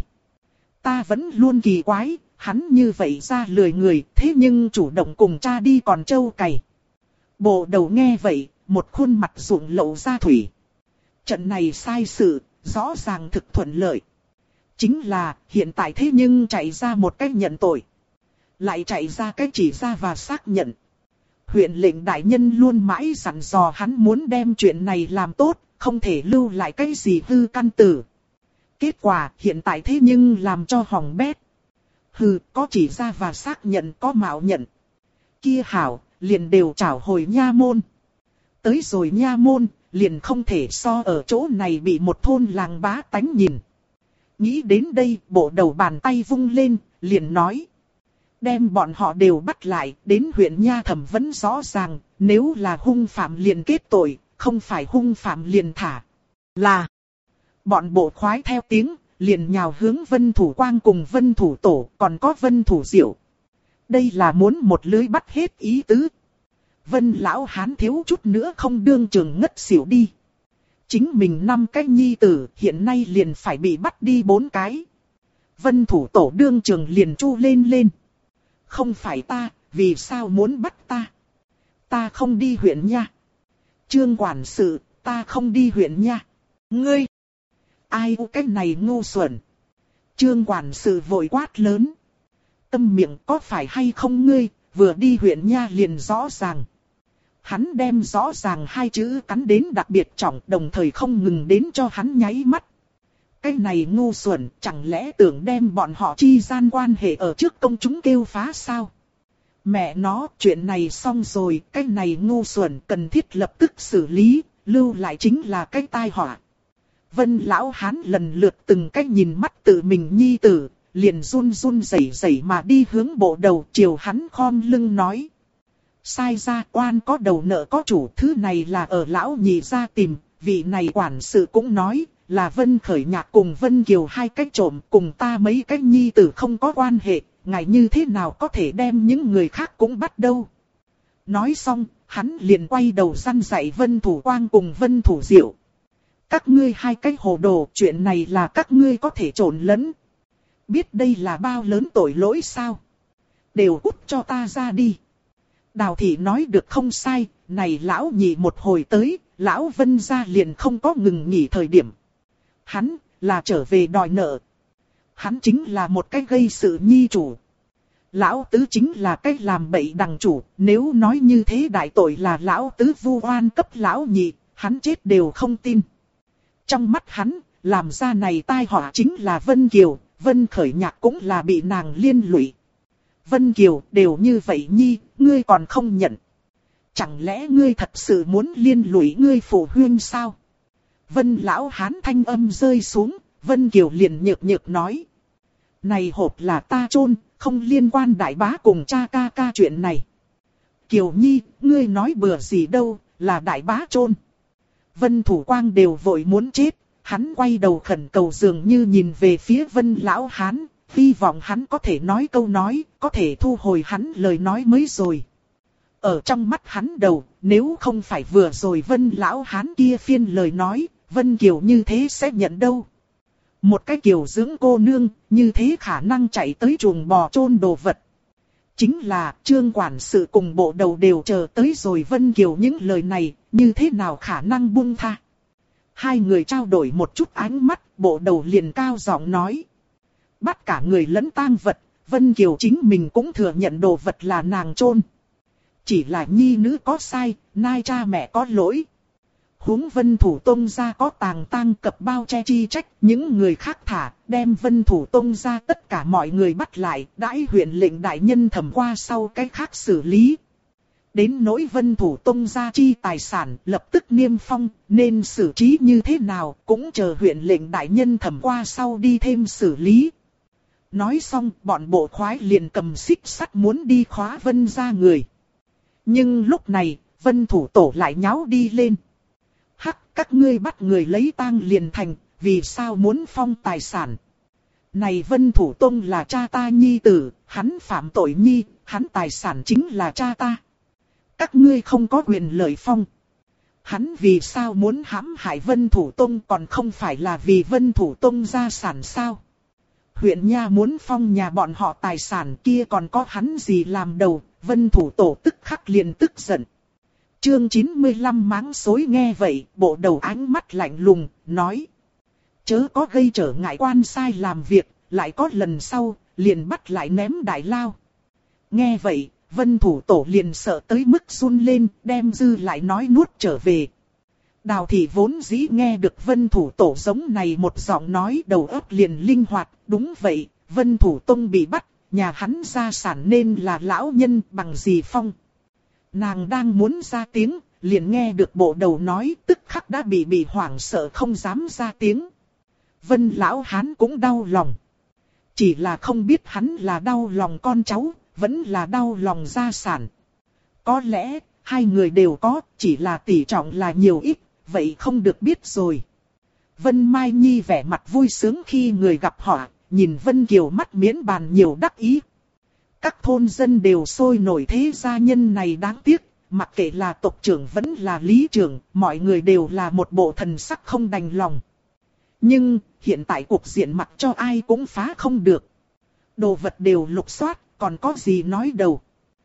Ta vẫn luôn kỳ quái, hắn như vậy ra lười người, thế nhưng chủ động cùng cha đi còn trâu cày. Bộ Đầu nghe vậy, một khuôn mặt rụng lộ ra thủy. Trận này sai sự, rõ ràng thực thuận lợi. Chính là, hiện tại thế nhưng chạy ra một cách nhận tội. Lại chạy ra cách chỉ ra và xác nhận. Huyện lệnh đại nhân luôn mãi dặn dò hắn muốn đem chuyện này làm tốt, không thể lưu lại cái gì hư căn tử. Kết quả hiện tại thế nhưng làm cho hỏng bét. Hừ, có chỉ ra và xác nhận có mạo nhận. Kia hảo, liền đều trảo hồi nha môn. Tới rồi nha môn, liền không thể so ở chỗ này bị một thôn làng bá tánh nhìn. Nghĩ đến đây, Bộ Đầu bàn tay vung lên, liền nói. Đem bọn họ đều bắt lại, đến huyện nha thẩm vấn rõ ràng, nếu là hung phạm liền kết tội, không phải hung phạm liền thả. Là, bọn bộ khoái theo tiếng, liền nhào hướng Vân Thủ Quang cùng Vân Thủ Tổ, còn có Vân Thủ Diệu. Đây là muốn một lưới bắt hết ý tứ. Vân lão hán thiếu chút nữa không đương trường ngất xỉu đi. Chính mình 5 cái nhi tử hiện nay liền phải bị bắt đi 4 cái. Vân Thủ Tổ đương trường liền chu lên lên. Không phải ta, vì sao muốn bắt ta? Ta không đi huyện nha. Trương quản sự, ta không đi huyện nha. Ngươi! Ai u cái này ngu xuẩn? Trương quản sự vội quát lớn. Tâm miệng có phải hay không ngươi, vừa đi huyện nha liền rõ ràng. Hắn đem rõ ràng 2 chữ cắn đến đặc biệt trọng, đồng thời không ngừng đến cho hắn nháy mắt. Cái này ngu xuẩn, chẳng lẽ tưởng đem bọn họ chi gian quan hệ ở trước công chúng kêu phá sao? Mẹ nó, chuyện này xong rồi, cái này ngu xuẩn cần thiết lập tức xử lý, lưu lại chính là cái tai họa. Vân lão hán lần lượt từng cách nhìn mắt tự mình nhi tử, liền run run rẩy rẩy mà đi hướng Bộ Đầu, chiều hắn khom lưng nói. Sai ra, oan có đầu nợ có chủ, thứ này là ở lão nhị ra tìm, vị này quản sự cũng nói, là Vân Khởi Nhạc cùng Vân Kiều 2 cách trộm, cùng ta mấy cách nhi tử không có quan hệ, ngài như thế nào có thể đem những người khác cũng bắt đâu. Nói xong, hắn liền quay đầu răn dạy Vân Thủ Quang cùng Vân Thủ Diệu. Các ngươi 2 cách hồ đồ, chuyện này là các ngươi có thể trộn lẫn. Biết đây là bao lớn tội lỗi sao? Đều cút cho ta ra đi. Đào thị nói được không sai, này lão nhị một hồi tới, lão Vân gia liền không có ngừng nghỉ thời điểm. Hắn, là trở về đòi nợ. Hắn chính là một cái gây sự nhi chủ. Lão Tứ chính là cái làm bậy đằng chủ, nếu nói như thế đại tội là lão Tứ vu oan cấp lão nhị, hắn chết đều không tin. Trong mắt hắn, làm ra này tai họa chính là Vân Kiều, Vân Khởi Nhạc cũng là bị nàng liên lụy. Vân Kiều đều như vậy nhi, ngươi còn không nhận. Chẳng lẽ ngươi thật sự muốn liên lụy ngươi phụ huynh sao? Vân lão hán thanh âm rơi xuống, Vân Kiều liền nhược nhược nói. Này hộp là ta chôn, không liên quan đại bá cùng cha ca ca chuyện này. Kiều Nhi, ngươi nói bừa gì đâu, là đại bá chôn. Vân Thủ Quang đều vội muốn chết, hắn quay đầu khẩn cầu dường như nhìn về phía Vân lão hán, hy vọng hắn có thể nói câu nói, có thể thu hồi hắn lời nói mới rồi. Ở trong mắt hắn đầu, nếu không phải vừa rồi Vân lão hán kia phiên lời nói, Vân Kiều như thế sẽ nhận đâu. Một cái kiều dưỡng cô nương, như thế khả năng chạy tới chuồng bò chôn đồ vật. Chính là Trương quản sự cùng Bộ Đầu đều chờ tới rồi Vân Kiều những lời này, như thế nào khả năng buông tha. 2 người trao đổi một chút ánh mắt, Bộ Đầu liền cao giọng nói. Bắt cả người lẫn tang vật, Vân Kiều chính mình cũng thừa nhận đồ vật là nàng chôn. Chỉ là nhi nữ có sai, nai cha mẹ có lỗi. Huống Vân Thủ Tông gia có tàng tang cập bao che chi trách, những người khác thả, đem Vân Thủ Tông gia tất cả mọi người bắt lại, đãi huyện lệnh đại nhân thẩm qua sau cái khác xử lý. Đến nỗi Vân Thủ Tông gia chi tài sản lập tức niêm phong, nên xử trí như thế nào cũng chờ huyện lệnh đại nhân thẩm qua sau đi thêm xử lý. Nói xong bọn bộ khoái liền cầm xích sắt muốn đi khóa Vân gia người. Nhưng lúc này Vân Thủ Tổ lại nháo đi lên. Hắc, các ngươi bắt người lấy tang liền thành, vì sao muốn phong tài sản? Này Vân Thủ Tông là cha ta nhi tử, hắn phạm tội nhi, hắn tài sản chính là cha ta. Các ngươi không có quyền lợi phong. Hắn vì sao muốn hãm hại Vân Thủ Tông còn không phải là vì Vân Thủ Tông gia sản sao? Huyện nha muốn phong nhà bọn họ tài sản kia còn có hắn gì làm đầu, Vân Thủ Tổ tức khắc liền tức giận. Chương 95 máng xối nghe vậy, bộ đầu ánh mắt lạnh lùng, nói. Chớ có gây trở ngại quan sai làm việc, lại có lần sau, liền bắt lại ném đại lao. Nghe vậy, Vân Thủ Tổ liền sợ tới mức run lên, đem dư lại nói nuốt trở về. Đào Thị vốn dĩ nghe được Vân Thủ Tổ giống này một giọng nói đầu óc liền linh hoạt, đúng vậy, Vân Thủ Tông bị bắt, nhà hắn gia sản nên là lão nhân bằng gì phong. Nàng đang muốn ra tiếng, liền nghe được bộ đầu nói tức khắc đã bị hoảng sợ không dám ra tiếng. Vân lão hán cũng đau lòng. Chỉ là không biết hắn là đau lòng con cháu, vẫn là đau lòng gia sản. Có lẽ, hai người đều có, chỉ là tỷ trọng là nhiều ít, vậy không được biết rồi. Vân Mai Nhi vẻ mặt vui sướng khi người gặp họ, nhìn Vân Kiều mắt miễn bàn nhiều đắc ý. Các thôn dân đều sôi nổi thế gia nhân này đáng tiếc, mặc kệ là tộc trưởng vẫn là lý trưởng, mọi người đều là một bộ thần sắc không đành lòng. Nhưng, hiện tại cuộc diện mặc cho ai cũng phá không được. Đồ vật đều lục soát, còn có gì nói đầu.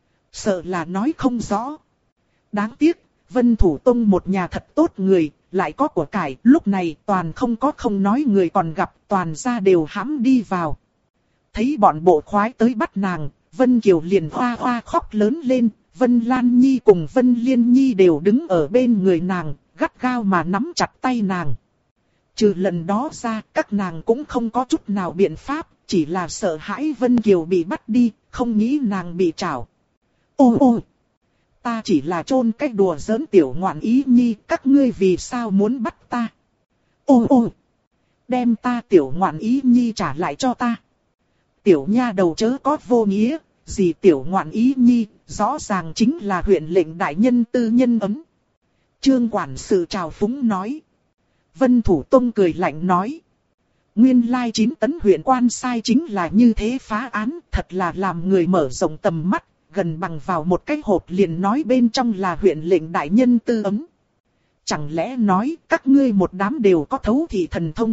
Sợ là nói không rõ. Đáng tiếc, Vân Thủ Tông một nhà thật tốt người, lại có của cải, lúc này toàn không có không nói người còn gặp, toàn ra đều hãm đi vào. Thấy bọn bộ khoái tới bắt nàng, Vân Kiều liền hoa hoa khóc lớn lên, Vân Lan Nhi cùng Vân Liên Nhi đều đứng ở bên người nàng, gắt gao mà nắm chặt tay nàng. Trừ lần đó ra, các nàng cũng không có chút nào biện pháp, chỉ là sợ hãi Vân Kiều bị bắt đi, không nghĩ nàng bị trảo. Ô, ta chỉ là trôn cách đùa giỡn tiểu ngoạn ý nhi, các ngươi vì sao muốn bắt ta? Ô, đem ta tiểu ngoạn ý nhi trả lại cho ta. Tiểu nha đầu chớ có vô nghĩa, gì tiểu ngoạn ý nhi, rõ ràng chính là huyện lệnh đại nhân tư nhân ấm. Trương quản sự trào phúng nói. Vân Thủ Tông cười lạnh nói. Nguyên lai 9 tấn huyện quan sai chính là như thế phá án, thật là làm người mở rộng tầm mắt, gần bằng vào một cái hộp liền nói bên trong là huyện lệnh đại nhân tư ấm. Chẳng lẽ nói các ngươi một đám đều có thấu thị thần thông,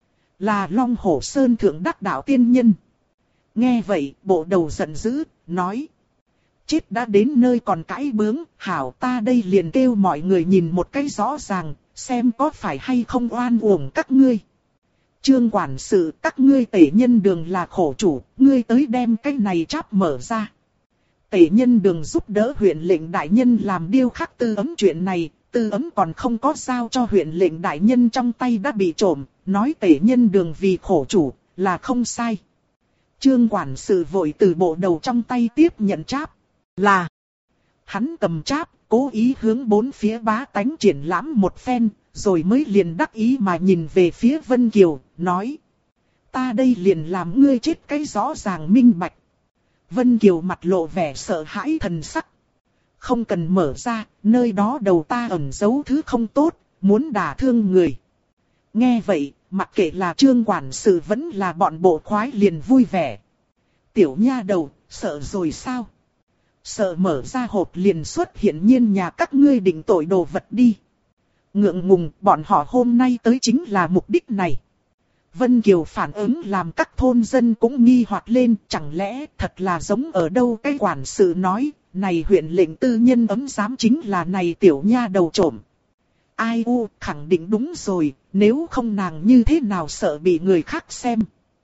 là Long Hổ Sơn thượng đắc đạo tiên nhân. Nghe vậy, bộ đầu giận dữ, nói. Chết đã đến nơi còn cãi bướng, hảo ta đây liền kêu mọi người nhìn một cái rõ ràng, xem có phải hay không oan uổng các ngươi. Trương quản sự, các ngươi tể nhân đường là khổ chủ, ngươi tới đem cái này cháp mở ra. Tể nhân đường giúp đỡ huyện lệnh đại nhân làm điêu khắc tư ấm chuyện này, tư ấm còn không có giao cho huyện lệnh đại nhân trong tay đã bị trộm, nói tể nhân đường vì khổ chủ, là không sai. Trương quản sự vội từ bộ đầu trong tay tiếp nhận cháp, là. Hắn cầm cháp, cố ý hướng bốn phía bá tánh triển lãm một phen, rồi mới liền đắc ý mà nhìn về phía Vân Kiều, nói. Ta đây liền làm ngươi chết cái rõ ràng minh bạch. Vân Kiều mặt lộ vẻ sợ hãi thần sắc. Không cần mở ra, nơi đó đầu ta ẩn giấu thứ không tốt, muốn đả thương người. Nghe vậy, mặc kệ là Trương quản sự vẫn là bọn bộ khoái liền vui vẻ. Tiểu nha đầu, sợ rồi sao? Sợ mở ra hộp liền xuất hiện nhiên nhà các ngươi định tội đồ vật đi. Ngượng ngùng, bọn họ hôm nay tới chính là mục đích này. Vân Kiều phản ứng làm các thôn dân cũng nghi hoặc lên, chẳng lẽ thật là giống ở đâu cái quản sự nói, này huyện lệnh tư nhân ấm giám chính là này tiểu nha đầu trộm. Ai u, khẳng định đúng rồi, nếu không nàng như thế nào sợ bị người khác xem.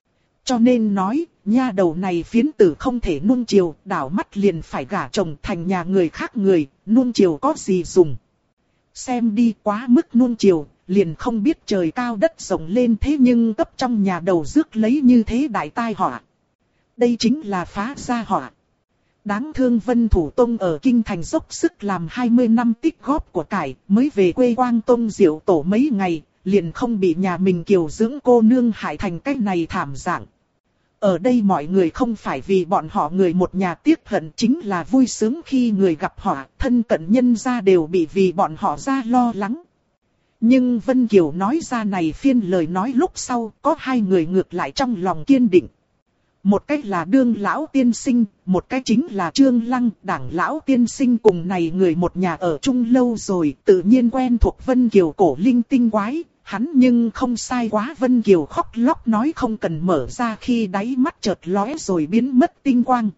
Cho nên nói, nha đầu này phiến tử không thể nuông chiều, đảo mắt liền phải gả chồng thành nhà người khác người, nuông chiều có gì dùng. Xem đi quá mức nuông chiều, liền không biết trời cao đất rộng lên thế nhưng cấp trong nhà đầu rước lấy như thế đại tai họa. Đây chính là phá gia họa. Đáng thương Vân Thủ Tông ở Kinh Thành dốc sức làm 20 năm tích góp của cải, mới về quê Quang Tông diệu tổ mấy ngày, liền không bị nhà mình kiều dưỡng cô nương hại thành cách này thảm dạng. Ở đây mọi người không phải vì bọn họ người một nhà tiếc hận, chính là vui sướng khi người gặp họ, thân cận nhân gia đều bị vì bọn họ ra lo lắng. Nhưng Vân Kiều nói ra này phiên lời nói lúc sau, có hai người ngược lại trong lòng kiên định. Một cách là Đương lão tiên sinh, một cách chính là Trương Lăng. Đảng lão tiên sinh cùng này người một nhà ở chung lâu rồi, tự nhiên quen thuộc Vân Kiều cổ linh tinh quái. Hắn nhưng không sai quá. Vân Kiều khóc lóc nói không cần mở ra khi đáy mắt chợt lóe rồi biến mất tinh quang.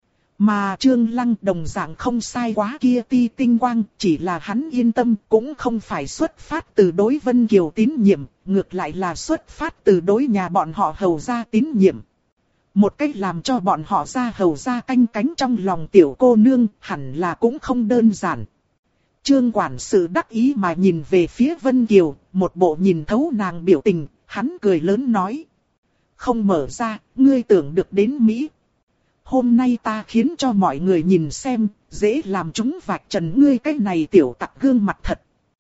Mà Trương Lăng đồng dạng không sai quá, kia ti tinh quang chỉ là hắn yên tâm, cũng không phải xuất phát từ đối Vân Kiều tín nhiệm, ngược lại là xuất phát từ đối nhà bọn họ hầu gia tín nhiệm. Một cách làm cho bọn họ ra hầu gia canh cánh trong lòng tiểu cô nương, hẳn là cũng không đơn giản. Trương quản sự đắc ý mà nhìn về phía Vân Kiều, một bộ nhìn thấu nàng biểu tình, hắn cười lớn nói. Không mở ra, ngươi tưởng được đến Mỹ. Hôm nay ta khiến cho mọi người nhìn xem, dễ làm chúng vạch trần ngươi cái này tiểu tặc gương mặt thật.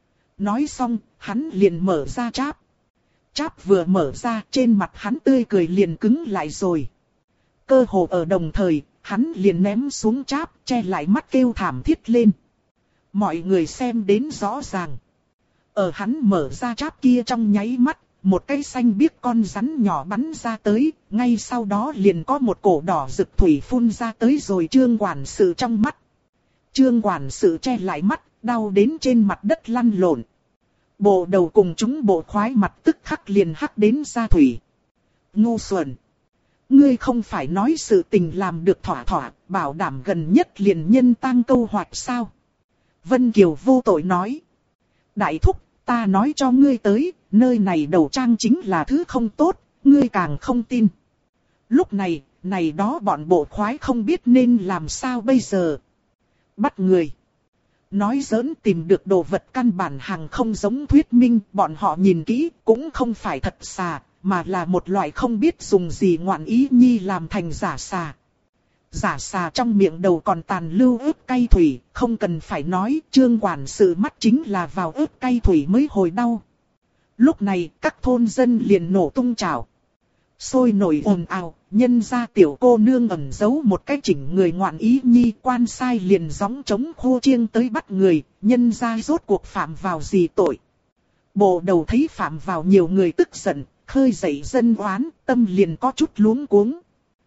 Nói xong, hắn liền mở ra cháp. Cháp vừa mở ra, trên mặt hắn tươi cười liền cứng lại rồi. Cơ hồ ở đồng thời, hắn liền ném xuống cháp, che lại mắt kêu thảm thiết lên. Mọi người xem đến rõ ràng. Ở hắn mở ra cháp kia trong nháy mắt, một cái xanh biếc con rắn nhỏ bắn ra tới, ngay sau đó liền có một cổ đỏ rực thủy phun ra tới rồi Trương quản sự trong mắt. Trương quản sự che lại mắt, đau đến trên mặt đất lăn lộn. Bộ đầu cùng chúng bộ khoái mặt tức khắc liền hắc đến ra thủy. Ngu xuẩn! Ngươi không phải nói sự tình làm được thỏa thỏa, bảo đảm gần nhất liền nhân tang câu hoạch sao? Vân Kiều vô tội nói. Đại thúc, ta nói cho ngươi tới, nơi này đầu trang chính là thứ không tốt, ngươi càng không tin. Lúc này, này đó bọn bộ khoái không biết nên làm sao bây giờ. Bắt người. Nói giỡn tìm được đồ vật căn bản hàng không giống thuyết minh, bọn họ nhìn kỹ cũng không phải thật xà, mà là một loại không biết dùng gì ngoạn ý nhi làm thành giả xà. Giả xà trong miệng đầu còn tàn lưu ớt cay thủy, không cần phải nói, Trương quản sự mắt chính là vào ớt cay thủy mới hồi đau. Lúc này, các thôn dân liền nổ tung trào. Sôi nổi ồn ào, nhân ra tiểu cô nương ẩn giấu một cái chỉnh người ngoạn ý nhi, quan sai liền gióng trống khô chiêng tới bắt người, nhân ra rốt cuộc phạm vào gì tội. Bộ đầu thấy phạm vào nhiều người tức giận, khơi dậy dân oán, tâm liền có chút luống cuống.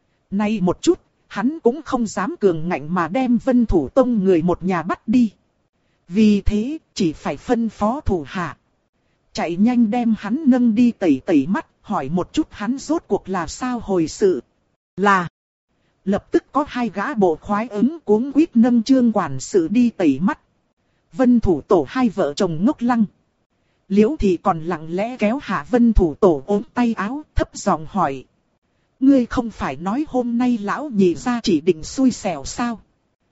Nay một chút, hắn cũng không dám cường ngạnh mà đem Vân Thủ Tông người một nhà bắt đi. Vì thế, chỉ phải phân phó thủ hạ. Chạy nhanh đem hắn nâng đi tẩy tẩy mắt, hỏi một chút hắn rốt cuộc là sao hồi sự. Là, lập tức có hai gã bộ khoái ứng cuống quýt nâng Trương quản sự đi tẩy mắt. Vân Thủ Tổ hai vợ chồng ngốc lăng. Liễu Thị còn lặng lẽ kéo hạ Vân Thủ Tổ ốm tay áo, thấp giọng hỏi. Ngươi không phải nói hôm nay lão nhị gia chỉ định xui xẻo sao?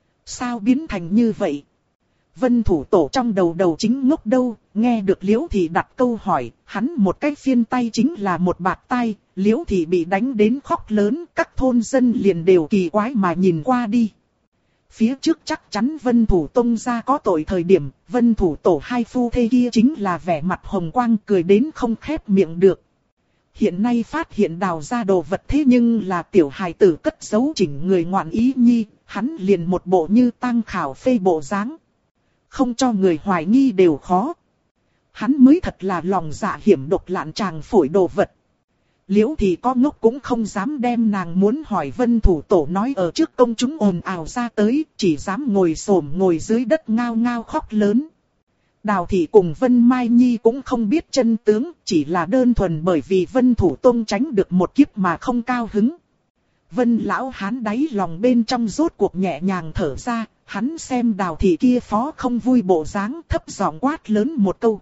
Sao biến thành như vậy? Vân Thủ Tổ trong đầu chính ngốc đâu, nghe được Liễu Thị đặt câu hỏi, hắn một cái phiên tay chính là một bạt tay, Liễu Thị bị đánh đến khóc lớn, các thôn dân liền đều kỳ quái mà nhìn qua đi. Phía trước chắc chắn Vân Thủ Tông gia có tội thời điểm, Vân Thủ Tổ hai phu thê kia chính là vẻ mặt hồng quang cười đến không khép miệng được. Hiện nay phát hiện đào ra đồ vật thế nhưng là tiểu hài tử cất giấu chỉnh người ngoạn ý nhi, hắn liền một bộ như tang khảo phê bộ dáng. Không cho người hoài nghi đều khó. Hắn mới thật là lòng dạ hiểm độc lạn tràng phổi đồ vật. Liễu Thị có ngốc cũng không dám đem nàng muốn hỏi Vân Thủ Tổ nói ở trước công chúng ồn ào ra tới, chỉ dám ngồi xổm ngồi dưới đất ngao ngao khóc lớn. Đào Thị cùng Vân Mai Nhi cũng không biết chân tướng, chỉ là đơn thuần bởi vì Vân Thủ Tông tránh được một kiếp mà không cao hứng. Vân lão hán đáy lòng bên trong rốt cuộc nhẹ nhàng thở ra, hắn xem Đào Thị kia phó không vui bộ dáng, thấp giọng quát lớn một câu.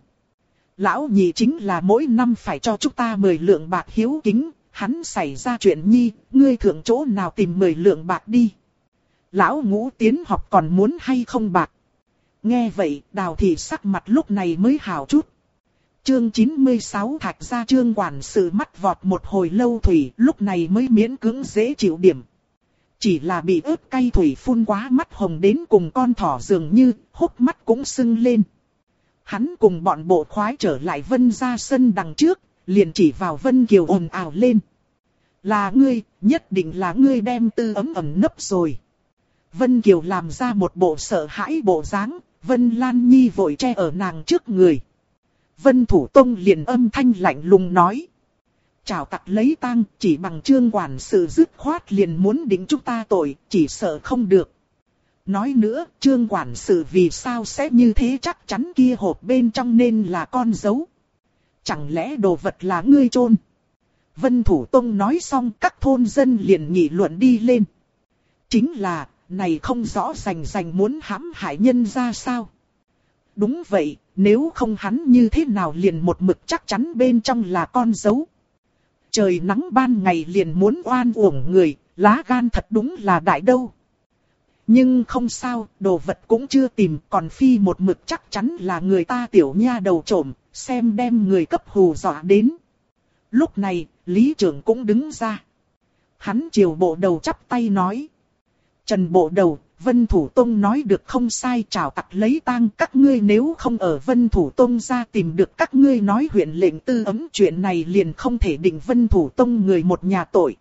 Lão nhị chính là mỗi năm phải cho chúng ta 10 lượng bạc hiếu kính, hắn xảy ra chuyện nhi, ngươi thượng chỗ nào tìm 10 lượng bạc đi. Lão ngũ tiến học còn muốn hay không bạc. Nghe vậy, Đào thị sắc mặt lúc này mới hào chút. Chương 96 Thạch Gia Trương quản sự mắt vọt một hồi lâu thủy, lúc này mới miễn cưỡng dễ chịu điểm. Chỉ là bị ớt cay thủy phun quá mắt hồng đến cùng con thỏ dường như, hốc mắt cũng sưng lên. Hắn cùng bọn bộ khoái trở lại Vân ra sân đằng trước, liền chỉ vào Vân Kiều ồn ào lên. Là ngươi, nhất định là ngươi đem Tư Ấm ẩn nấp rồi. Vân Kiều làm ra một bộ sợ hãi bộ dáng, Vân Lan Nhi vội che ở nàng trước người. Vân Thủ Tông liền âm thanh lạnh lùng nói. Chào tặc lấy tang, chỉ bằng Trương quản sự dứt khoát liền muốn định chúng ta tội, chỉ sợ không được. Nói nữa, Trương quản sự vì sao sẽ như thế, chắc chắn kia hộp bên trong nên là con dấu. Chẳng lẽ đồ vật là ngươi chôn? Vân Thủ Tông nói xong, các thôn dân liền nghị luận đi lên. Chính là, này không rõ rành muốn hãm hại nhân ra sao? Đúng vậy, nếu không hắn như thế nào liền một mực chắc chắn bên trong là con dấu. Trời nắng ban ngày liền muốn oan uổng người, lá gan thật đúng là đại đâu. Nhưng không sao, đồ vật cũng chưa tìm, còn phi một mực chắc chắn là người ta tiểu nha đầu trộm, xem đem người cấp hù dọa đến. Lúc này, Lý trưởng cũng đứng ra. Hắn chiều bộ đầu chắp tay nói. Trần bộ đầu, Vân Thủ Tông nói được không sai, chào tặc lấy tang, các ngươi nếu không ở Vân Thủ Tông ra tìm được các ngươi nói huyện lệnh Tư Ấm, chuyện này liền không thể định Vân Thủ Tông người một nhà tội.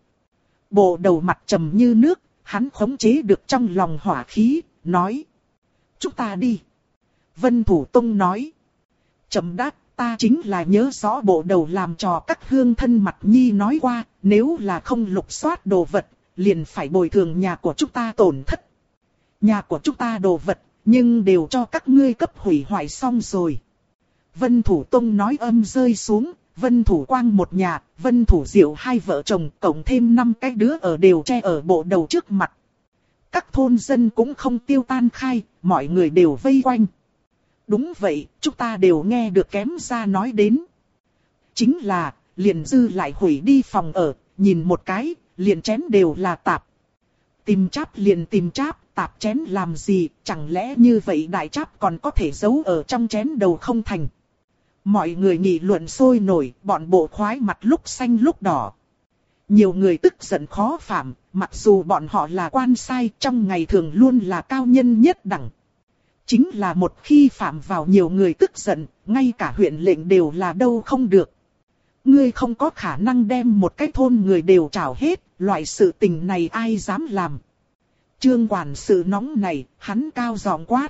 Bộ đầu mặt trầm như nước, hắn khống chế được trong lòng hỏa khí, nói. Chúng ta đi. Vân Thủ Tông nói. Trầm đáp, ta chính là nhớ rõ bộ đầu làm trò các hương thân mặt nhi nói qua, nếu là không lục soát đồ vật, liền phải bồi thường nhà của chúng ta tổn thất. Nhà của chúng ta đồ vật, nhưng đều cho các ngươi cấp hủy hoại xong rồi. Vân Thủ Tông nói âm rơi xuống, Vân Thủ Quang một nhà, Vân Thủ Diệu hai vợ chồng, cộng thêm 5 cái đứa ở đều che ở bộ đầu trước mặt. Các thôn dân cũng không tiêu tan khai, mọi người đều vây quanh. Đúng vậy, chúng ta đều nghe được kém ra nói đến. Chính là, liền dư lại hủy đi phòng ở, nhìn một cái, liền chén đều là tạp. Tìm cháp liền tìm cháp, tạp chén làm gì, chẳng lẽ như vậy đại cháp còn có thể giấu ở trong chén đầu không thành. Mọi người nghị luận sôi nổi, bọn bộ khoái mặt lúc xanh lúc đỏ. Nhiều người tức giận khó phạm, mặc dù bọn họ là quan sai, trong ngày thường luôn là cao nhân nhất đẳng. Chính là một khi phạm vào nhiều người tức giận, ngay cả huyện lệnh đều là đâu không được. Ngươi không có khả năng đem một cái thôn người đều trảo hết, loại sự tình này ai dám làm. Trương quản sự nóng này, hắn cao giọng quát.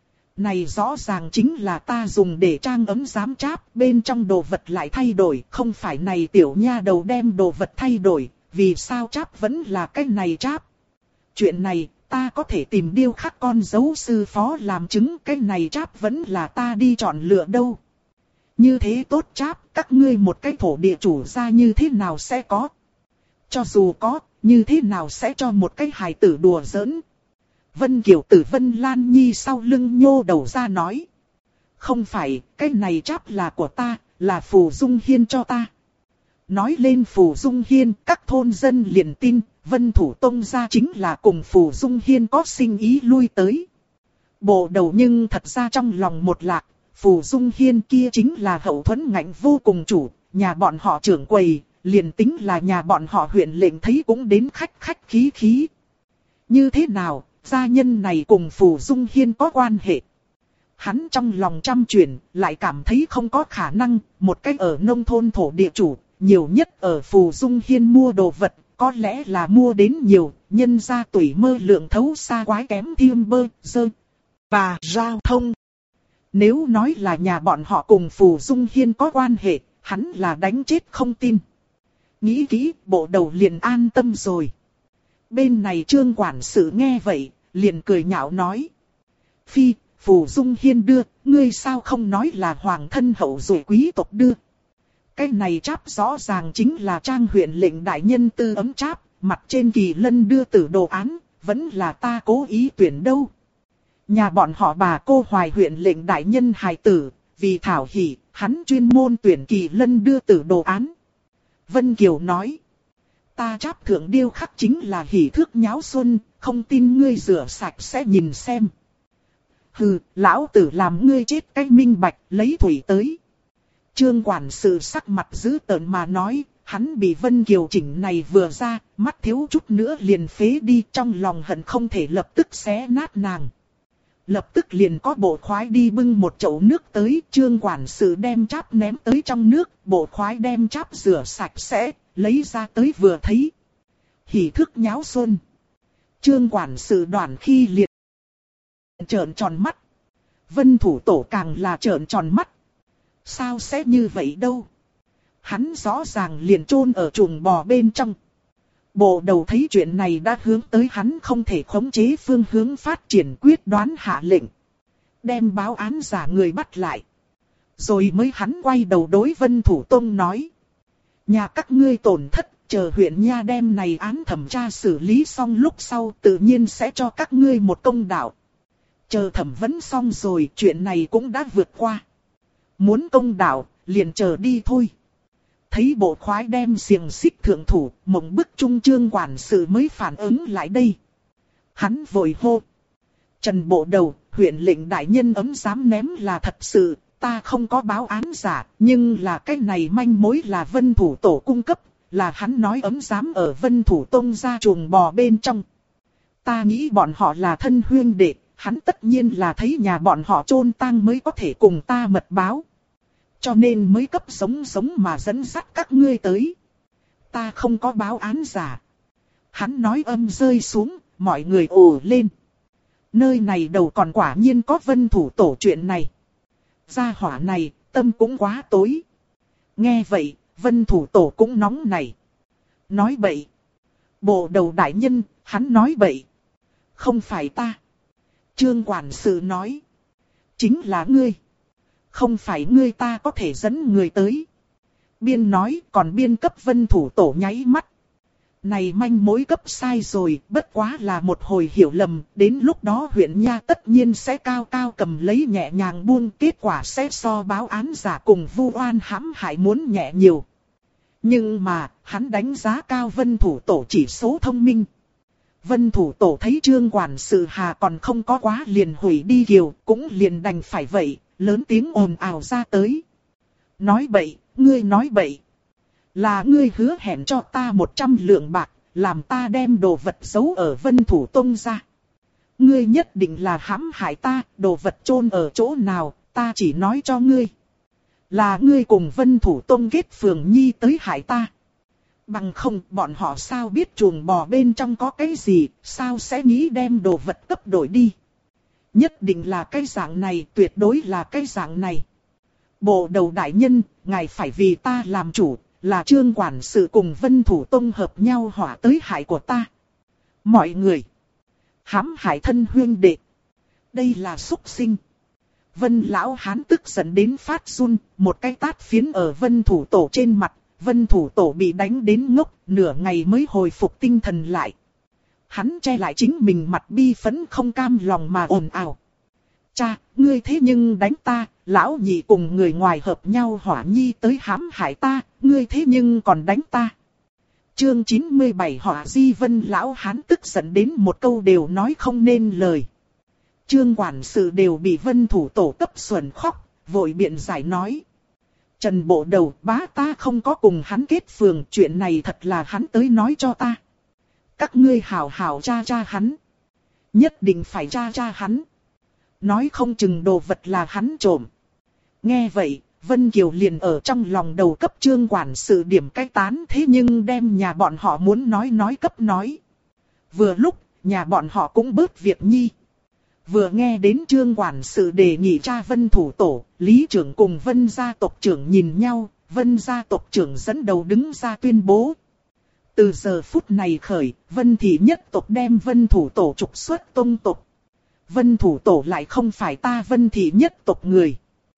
Này rõ ràng chính là ta dùng để trang ấm giám cháp, bên trong đồ vật lại thay đổi, không phải này tiểu nha đầu đem đồ vật thay đổi, vì sao cháp vẫn là cái này cháp. Chuyện này, ta có thể tìm điêu khắc con dấu sư phó làm chứng, cái này cháp vẫn là ta đi chọn lựa đâu. Như thế tốt cháp, các ngươi một cái thổ địa chủ ra như thế nào sẽ có? Cho dù có, như thế nào sẽ cho một cái hài tử đùa giỡn? Vân Kiều Tử Vân Lan Nhi sau lưng nhô đầu ra nói. Không phải, cái này cháp là của ta, là Phù Dung Hiên cho ta. Nói lên Phù Dung Hiên, các thôn dân liền tin, Vân Thủ Tông ra chính là cùng Phù Dung Hiên có sinh ý lui tới. Bộ đầu nhưng thật ra trong lòng một lạc, Phù Dung Hiên kia chính là hậu thuẫn ngạnh vô cùng chủ, nhà bọn họ trưởng quầy, liền tính là nhà bọn họ huyện lệnh thấy cũng đến khách khí khí. Như thế nào, gia nhân này cùng Phù Dung Hiên có quan hệ? Hắn trong lòng trăm chuyển, lại cảm thấy không có khả năng, một cách ở nông thôn thổ địa chủ, nhiều nhất ở Phù Dung Hiên mua đồ vật, có lẽ là mua đến nhiều, nhân ra tùy mơ lượng thấu xa quái kém thiêm bơ, dơ, và giao thông. Nếu nói là nhà bọn họ cùng Phù Dung Hiên có quan hệ, hắn là đánh chết không tin. Nghĩ kỹ, bộ đầu liền an tâm rồi. Bên này Trương quản sự nghe vậy, liền cười nhạo nói. Phi, Phù Dung Hiên đưa, ngươi sao không nói là hoàng thân hậu duệ quý tộc đưa. Cái này cháp rõ ràng chính là trang huyện lệnh đại nhân Tư Ấm cháp, mặt trên kỳ lân đưa tử đồ án, vẫn là ta cố ý tuyển đâu. Nhà bọn họ bà cô hoài huyện lệnh đại nhân hài tử, vì thảo hỷ, hắn chuyên môn tuyển kỳ lân đưa tử đồ án. Vân Kiều nói, ta cháp thượng điêu khắc chính là hỷ thước nháo xuân, không tin ngươi rửa sạch sẽ nhìn xem. hừ, lão tử làm ngươi chết cái minh bạch, lấy thủy tới. Trương quản sự sắc mặt dữ tợn mà nói, hắn bị Vân Kiều chỉnh này vừa ra, mắt thiếu chút nữa liền phế đi, trong lòng hận không thể lập tức xé nát nàng. Lập tức liền có bộ khoái đi bưng một chậu nước tới, Trương quản sự đem cháp ném tới trong nước, bộ khoái đem cháp rửa sạch sẽ, lấy ra tới vừa thấy. Hỉ thức nháo xuân. Trương quản sự đoàn khi liền trợn tròn mắt. Vân thủ tổ càng là trợn tròn mắt. Sao sẽ như vậy đâu? Hắn rõ ràng liền chôn ở chuồng bò bên trong. Bộ đầu thấy chuyện này đã hướng tới hắn không thể khống chế phương hướng phát triển, quyết đoán hạ lệnh. Đem báo án giả người bắt lại. Rồi mới hắn quay đầu đối Vân Thủ Tông nói. Nhà các ngươi tổn thất, chờ huyện nha đem này án thẩm tra xử lý xong lúc sau tự nhiên sẽ cho các ngươi một công đạo. Chờ thẩm vấn xong rồi, chuyện này cũng đã vượt qua. Muốn công đạo, liền chờ đi thôi. Thấy bộ khoái đem xiềng xích thượng thủ, mộng bức trung Trương quản sự mới phản ứng lại đây. Hắn vội hô. Trần bộ đầu, huyện lệnh đại nhân ấm dám ném là thật sự, ta không có báo án giả, nhưng là cái này manh mối là Vân Thủ Tổ cung cấp, là hắn nói ấm dám ở Vân Thủ Tông ra chuồng bò bên trong. Ta nghĩ bọn họ là thân huyên đệ, hắn tất nhiên là thấy nhà bọn họ chôn tang mới có thể cùng ta mật báo. Cho nên mới cấp sống mà dẫn dắt các ngươi tới. Ta không có báo án giả. Hắn nói âm rơi xuống, mọi người ồ lên. Nơi này đầu còn quả nhiên có Vân Thủ Tổ chuyện này. Gia hỏa này, tâm cũng quá tối. Nghe vậy, Vân Thủ Tổ cũng nóng này. Nói bậy. Bộ đầu đại nhân, hắn nói bậy. Không phải ta. Trương quản sự nói. Chính là ngươi. Không phải ngươi ta có thể dẫn người tới. Biên nói còn biên cấp Vân Thủ Tổ nháy mắt. Này manh mối cấp sai rồi, bất quá là một hồi hiểu lầm, đến lúc đó huyện nha tất nhiên sẽ cao cao cầm lấy nhẹ nhàng buông, kết quả sẽ so báo án giả cùng vu oan hãm hại muốn nhẹ nhiều. Nhưng mà, hắn đánh giá cao Vân Thủ Tổ chỉ số thông minh. Vân Thủ Tổ thấy Trương quản sự hà còn không có quá liền hủy đi kiều, cũng liền đành phải vậy, lớn tiếng ồn ào ra tới. Nói bậy, ngươi nói bậy. Là ngươi hứa hẹn cho ta 100 lượng bạc, làm ta đem đồ vật giấu ở Vân Thủ Tông ra. Ngươi nhất định là hãm hại ta, đồ vật chôn ở chỗ nào, ta chỉ nói cho ngươi. Là ngươi cùng Vân Thủ Tông kết phường nhi tới hại ta. Bằng không, bọn họ sao biết chuồng bò bên trong có cái gì, sao sẽ nghĩ đem đồ vật cấp đổi đi. Nhất định là cái dạng này, tuyệt đối là cái dạng này. Bộ đầu đại nhân, ngài phải vì ta làm chủ, là Trương quản sự cùng Vân Thủ Tông hợp nhau hỏa tới hại của ta. Mọi người, hãm hại thân huyên đệ. Đây là súc sinh. Vân lão hán tức giận đến phát run, một cái tát phiến ở Vân Thủ Tổ trên mặt. Vân Thủ Tổ bị đánh đến ngốc, nửa ngày mới hồi phục tinh thần lại. Hắn che lại chính mình mặt bi phẫn không cam lòng mà ồn ào. Cha, ngươi thế nhưng đánh ta, lão nhị cùng người ngoài hợp nhau hỏa nhi tới hãm hại ta, ngươi thế nhưng còn đánh ta. Chương 97 hỏa di Vân lão hán tức giận đến một câu đều nói không nên lời. Trương quản sự đều bị Vân Thủ Tổ cấp xuẩn khóc, vội biện giải nói. Trần bộ đầu, bá ta không có cùng hắn kết phường, chuyện này thật là hắn tới nói cho ta. Các ngươi hảo hảo tra hắn. Nhất định phải tra hắn. Nói không chừng đồ vật là hắn trộm. Nghe vậy, Vân Kiều liền ở trong lòng đầu cấp Trương quản sự điểm cái tán, thế nhưng đem nhà bọn họ muốn nói cấp nói. Vừa lúc, nhà bọn họ cũng bớt việc nhi. Vừa nghe đến Trương quản sự đề nghị tra Vân Thủ Tổ, Lý trưởng cùng Vân gia tộc trưởng nhìn nhau, Vân gia tộc trưởng dẫn đầu đứng ra tuyên bố. Từ giờ phút này khởi, Vân thị nhất tộc đem Vân Thủ Tổ trục xuất tông tộc. Vân Thủ Tổ lại không phải ta Vân thị nhất tộc người.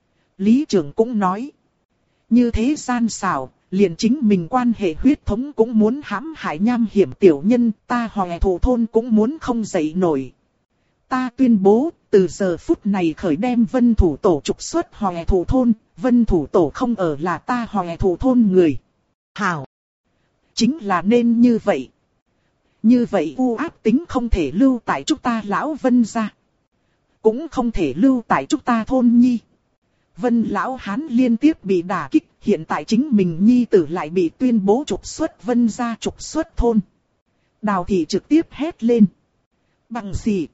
Lý trưởng cũng nói. Như thế gian xảo, liền chính mình quan hệ huyết thống cũng muốn hãm hại nham hiểm tiểu nhân, ta Hòe Thủ thôn cũng muốn không dậy nổi. Ta tuyên bố, từ giờ phút này khởi đem Vân Thủ Tổ trục xuất Hòe Thủ thôn, Vân Thủ Tổ không ở là ta Hòe Thủ thôn người. Hảo! Chính là nên như vậy. Như vậy u ác tính không thể lưu tại chúng ta lão Vân gia. cũng không thể lưu tại chúng ta thôn nhi. Vân lão hán liên tiếp bị đả kích, hiện tại chính mình nhi tử lại bị tuyên bố trục xuất Vân gia, trục xuất thôn. Đào thị trực tiếp hét lên. Bằng gì?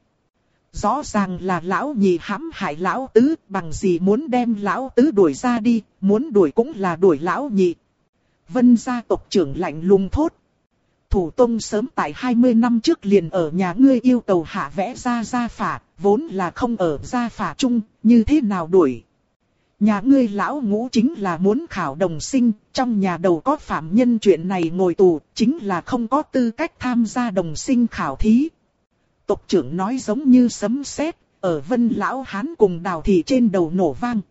Rõ ràng là lão nhị hãm hại lão tứ, bằng gì muốn đem lão tứ đuổi ra đi, muốn đuổi cũng là đuổi lão nhị. Vân gia tộc trưởng lạnh lùng thốt. Thủ tông sớm tại 20 năm trước liền ở nhà ngươi yêu cầu hạ vẽ ra gia phả, vốn là không ở gia phả chung, như thế nào đuổi? Nhà ngươi lão ngũ chính là muốn khảo đồng sinh, trong nhà đầu có phạm nhân chuyện này ngồi tù, chính là không có tư cách tham gia đồng sinh khảo thí. Tộc trưởng nói giống như sấm sét, ở Vân lão hán cùng Đào thị trên đầu nổ vang.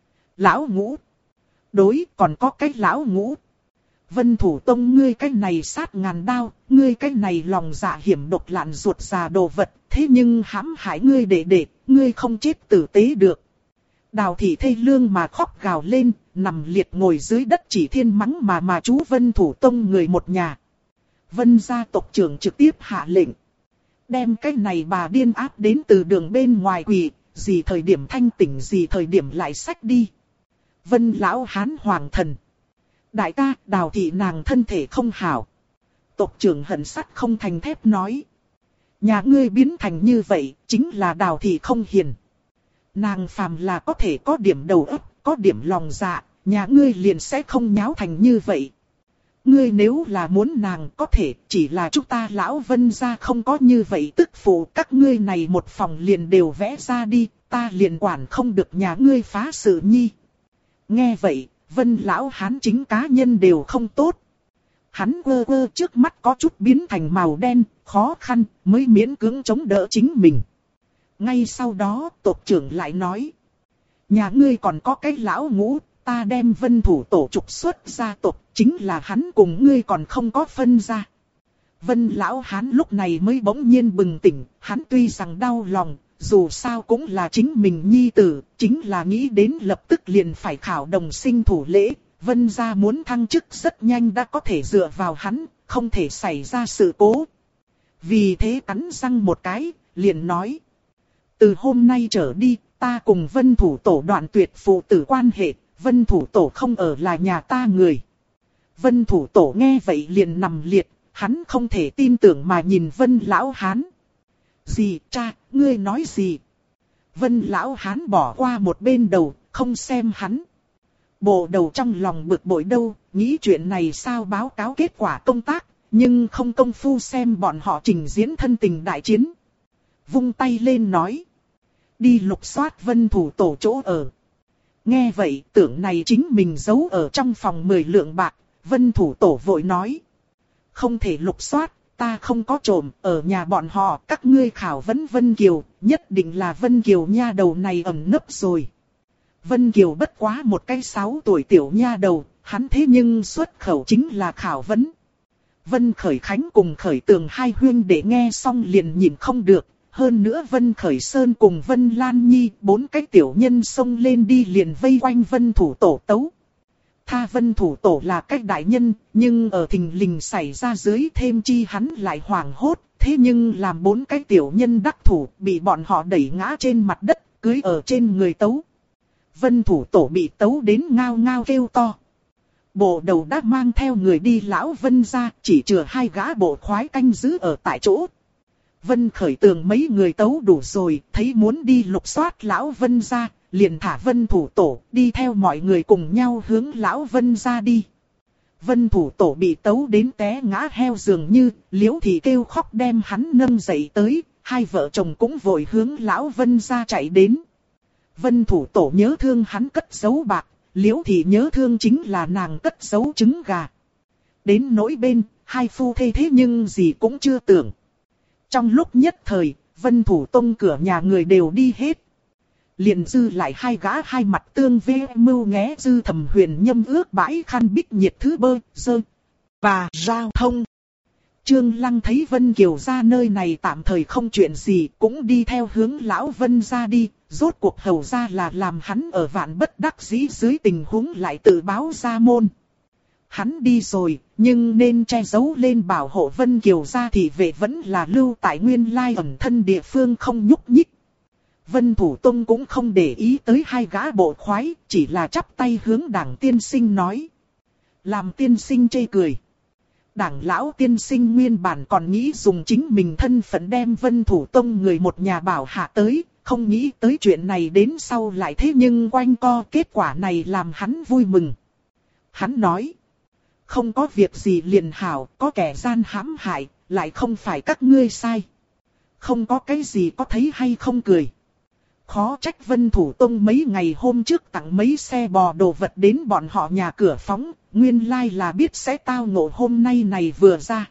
Lão ngũ. Đối, còn có cái lão ngũ. Vân thủ tông ngươi cái này sát ngàn đao, ngươi cái này lòng dạ hiểm độc lạn ruột già đồ vật, thế nhưng hãm hại ngươi để, ngươi không chết tử tế được. Đào thị thê lương mà khóc gào lên, nằm liệt ngồi dưới đất chỉ thiên mắng mà chú Vân thủ tông người một nhà. Vân gia tộc trưởng trực tiếp hạ lệnh. Đem cái này bà điên áp đến từ đường bên ngoài quỷ, gì thời điểm thanh tỉnh gì thời điểm lại xách đi. Vân lão hán hoàng thần. Đại ca, Đào thị nàng thân thể không hảo. Tộc trưởng hận sắt không thành thép nói. Nhà ngươi biến thành như vậy, chính là Đào thị không hiền. Nàng phàm là có thể có điểm đầu óc, có điểm lòng dạ, nhà ngươi liền sẽ không nháo thành như vậy. Ngươi nếu là muốn nàng có thể, chỉ là chúng ta lão Vân gia không có như vậy tức phụ, các ngươi này một phòng liền đều vẽ ra đi, ta liền quản không được nhà ngươi phá sự nhi. Nghe vậy, Vân lão hán chính cá nhân đều không tốt. Hắn quơ trước mắt có chút biến thành màu đen, khó khăn, mới miễn cưỡng chống đỡ chính mình. Ngay sau đó, tộc trưởng lại nói. Nhà ngươi còn có cái lão ngũ, ta đem Vân thủ tổ trục xuất gia tộc, chính là hắn cùng ngươi còn không có phân ra. Vân lão hán lúc này mới bỗng nhiên bừng tỉnh, hắn tuy rằng đau lòng, dù sao cũng là chính mình nhi tử, chính là nghĩ đến lập tức liền phải khảo đồng sinh thủ lễ, Vân gia muốn thăng chức rất nhanh đã có thể dựa vào hắn, không thể xảy ra sự cố. Vì thế cắn răng một cái, liền nói. Từ hôm nay trở đi, ta cùng Vân thủ tổ đoạn tuyệt phụ tử quan hệ, Vân thủ tổ không ở là nhà ta người. Vân thủ tổ nghe vậy liền nằm liệt, hắn không thể tin tưởng mà nhìn Vân lão hán. Gì cha, ngươi nói gì? Vân lão hán bỏ qua một bên đầu, không xem hắn. Bộ đầu trong lòng bực bội đâu, nghĩ chuyện này sao báo cáo kết quả công tác, nhưng không công phu xem bọn họ trình diễn thân tình đại chiến. Vung tay lên nói. Đi lục soát Vân thủ tổ chỗ ở. Nghe vậy tưởng này chính mình giấu ở trong phòng 10 lượng bạc, Vân thủ tổ vội nói. Không thể lục soát, ta không có trộm, ở nhà bọn họ các ngươi khảo vấn Vân Kiều, nhất định là Vân Kiều nha đầu này ẩn nấp rồi. Vân Kiều bất quá một cái 6 tuổi tiểu nha đầu, hắn thế nhưng xuất khẩu chính là khảo vấn. Vân Khởi Khánh cùng Khởi Tường hai huynh để nghe xong liền nhìn không được. Hơn nữa Vân Khởi Sơn cùng Vân Lan Nhi, 4 cái tiểu nhân xông lên đi liền vây quanh Vân thủ tổ tấu. Tha Vân thủ tổ là cách đại nhân, nhưng ở thình lình xảy ra dưới thêm chi hắn lại hoảng hốt, thế nhưng làm 4 cái tiểu nhân đắc thủ bị bọn họ đẩy ngã trên mặt đất, cưới ở trên người tấu. Vân thủ tổ bị tấu đến ngao ngao kêu to. Bộ đầu đã mang theo người đi lão Vân ra, chỉ chừa 2 gã bộ khoái canh giữ ở tại chỗ. Vân Khởi Tường mấy người tấu đủ rồi, thấy muốn đi lục soát lão Vân ra, liền thả Vân thủ tổ, đi theo mọi người cùng nhau hướng lão Vân ra đi. Vân thủ tổ bị tấu đến té ngã heo dường như, Liễu Thị kêu khóc đem hắn nâng dậy tới, hai vợ chồng cũng vội hướng lão Vân ra chạy đến. Vân thủ tổ nhớ thương hắn cất giấu bạc, Liễu Thị nhớ thương chính là nàng cất giấu trứng gà. Đến nỗi bên, hai phu thê thế nhưng gì cũng chưa tưởng. Trong lúc nhất thời, Vân thủ tông cửa nhà người đều đi hết. Liền dư lại 2 gã hai mặt tương vê mưu nghé dư thầm huyền nhâm ước bãi khăn bích nhiệt thứ bơ, dơ, và giao thông. Trương Lăng thấy Vân Kiều ra nơi này tạm thời không chuyện gì, cũng đi theo hướng lão Vân ra đi, rốt cuộc hầu ra là làm hắn ở vạn bất đắc dĩ dưới tình huống lại tự báo ra môn. Hắn đi rồi, nhưng nên che giấu lên bảo hộ Vân Kiều ra thì vệ vẫn là lưu tại nguyên lai ẩn thân địa phương không nhúc nhích. Vân Thủ Tông cũng không để ý tới hai gã bộ khoái, chỉ là chắp tay hướng Đảng tiên sinh nói. Làm tiên sinh chê cười. Đảng lão tiên sinh nguyên bản còn nghĩ dùng chính mình thân phận đem Vân Thủ Tông người một nhà bảo hạ tới, không nghĩ tới chuyện này đến sau lại thế nhưng quanh co, kết quả này làm hắn vui mừng. Hắn nói, không có việc gì liền hảo, có kẻ gian hãm hại, lại không phải các ngươi sai. Không có cái gì có thấy hay không cười. Khó trách Vân Thủ Tông mấy ngày hôm trước tặng mấy xe bò đồ vật đến bọn họ nhà cửa phóng, nguyên lai là biết sẽ tao ngộ hôm nay này vừa ra.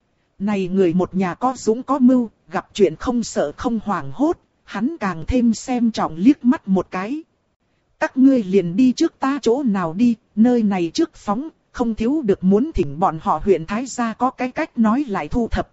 Này người một nhà có dũng có mưu, gặp chuyện không sợ không hoảng hốt, hắn càng thêm xem trọng liếc mắt một cái. Các ngươi liền đi trước ta chỗ nào đi, nơi này trước phóng, không thiếu được muốn thỉnh bọn họ huyện Thái Gia có cái cách nói lại thu thập.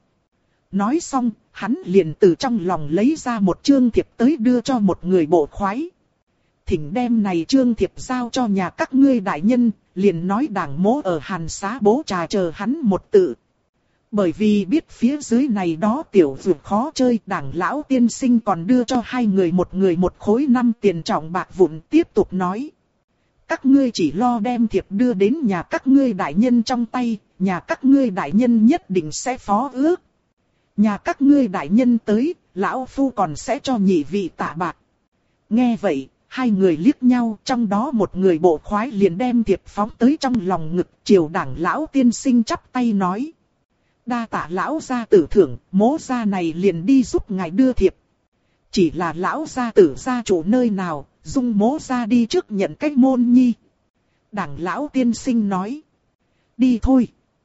Nói xong, hắn liền từ trong lòng lấy ra một chương thiệp tới đưa cho một người bộ khoái. Thỉnh đem này chương thiệp giao cho nhà các ngươi đại nhân, liền nói Đảng mỗ ở Hàn Xá bố trà chờ hắn một tự. Bởi vì biết phía dưới này đó tiểu vượt khó chơi, Đảng lão tiên sinh còn đưa cho hai người một khối 5 tiền trọng bạc vụn, tiếp tục nói. Các ngươi chỉ lo đem thiệp đưa đến nhà các ngươi đại nhân trong tay, nhà các ngươi đại nhân nhất định sẽ phó ước. Nhà các ngươi đại nhân tới, lão phu còn sẽ cho nhị vị tạ bạc. Nghe vậy, hai người liếc nhau, trong đó một người bộ khoái liền đem thiệp phóng tới trong lòng ngực, triều Đảng lão tiên sinh chắp tay nói. Đa tạ lão gia tử thưởng, mỗ gia này liền đi giúp ngài đưa thiệp. Chỉ là lão gia tử gia chủ nơi nào, dung mỗ gia đi trước nhận cách môn nhi. Đảng lão tiên sinh nói. Đi thôi.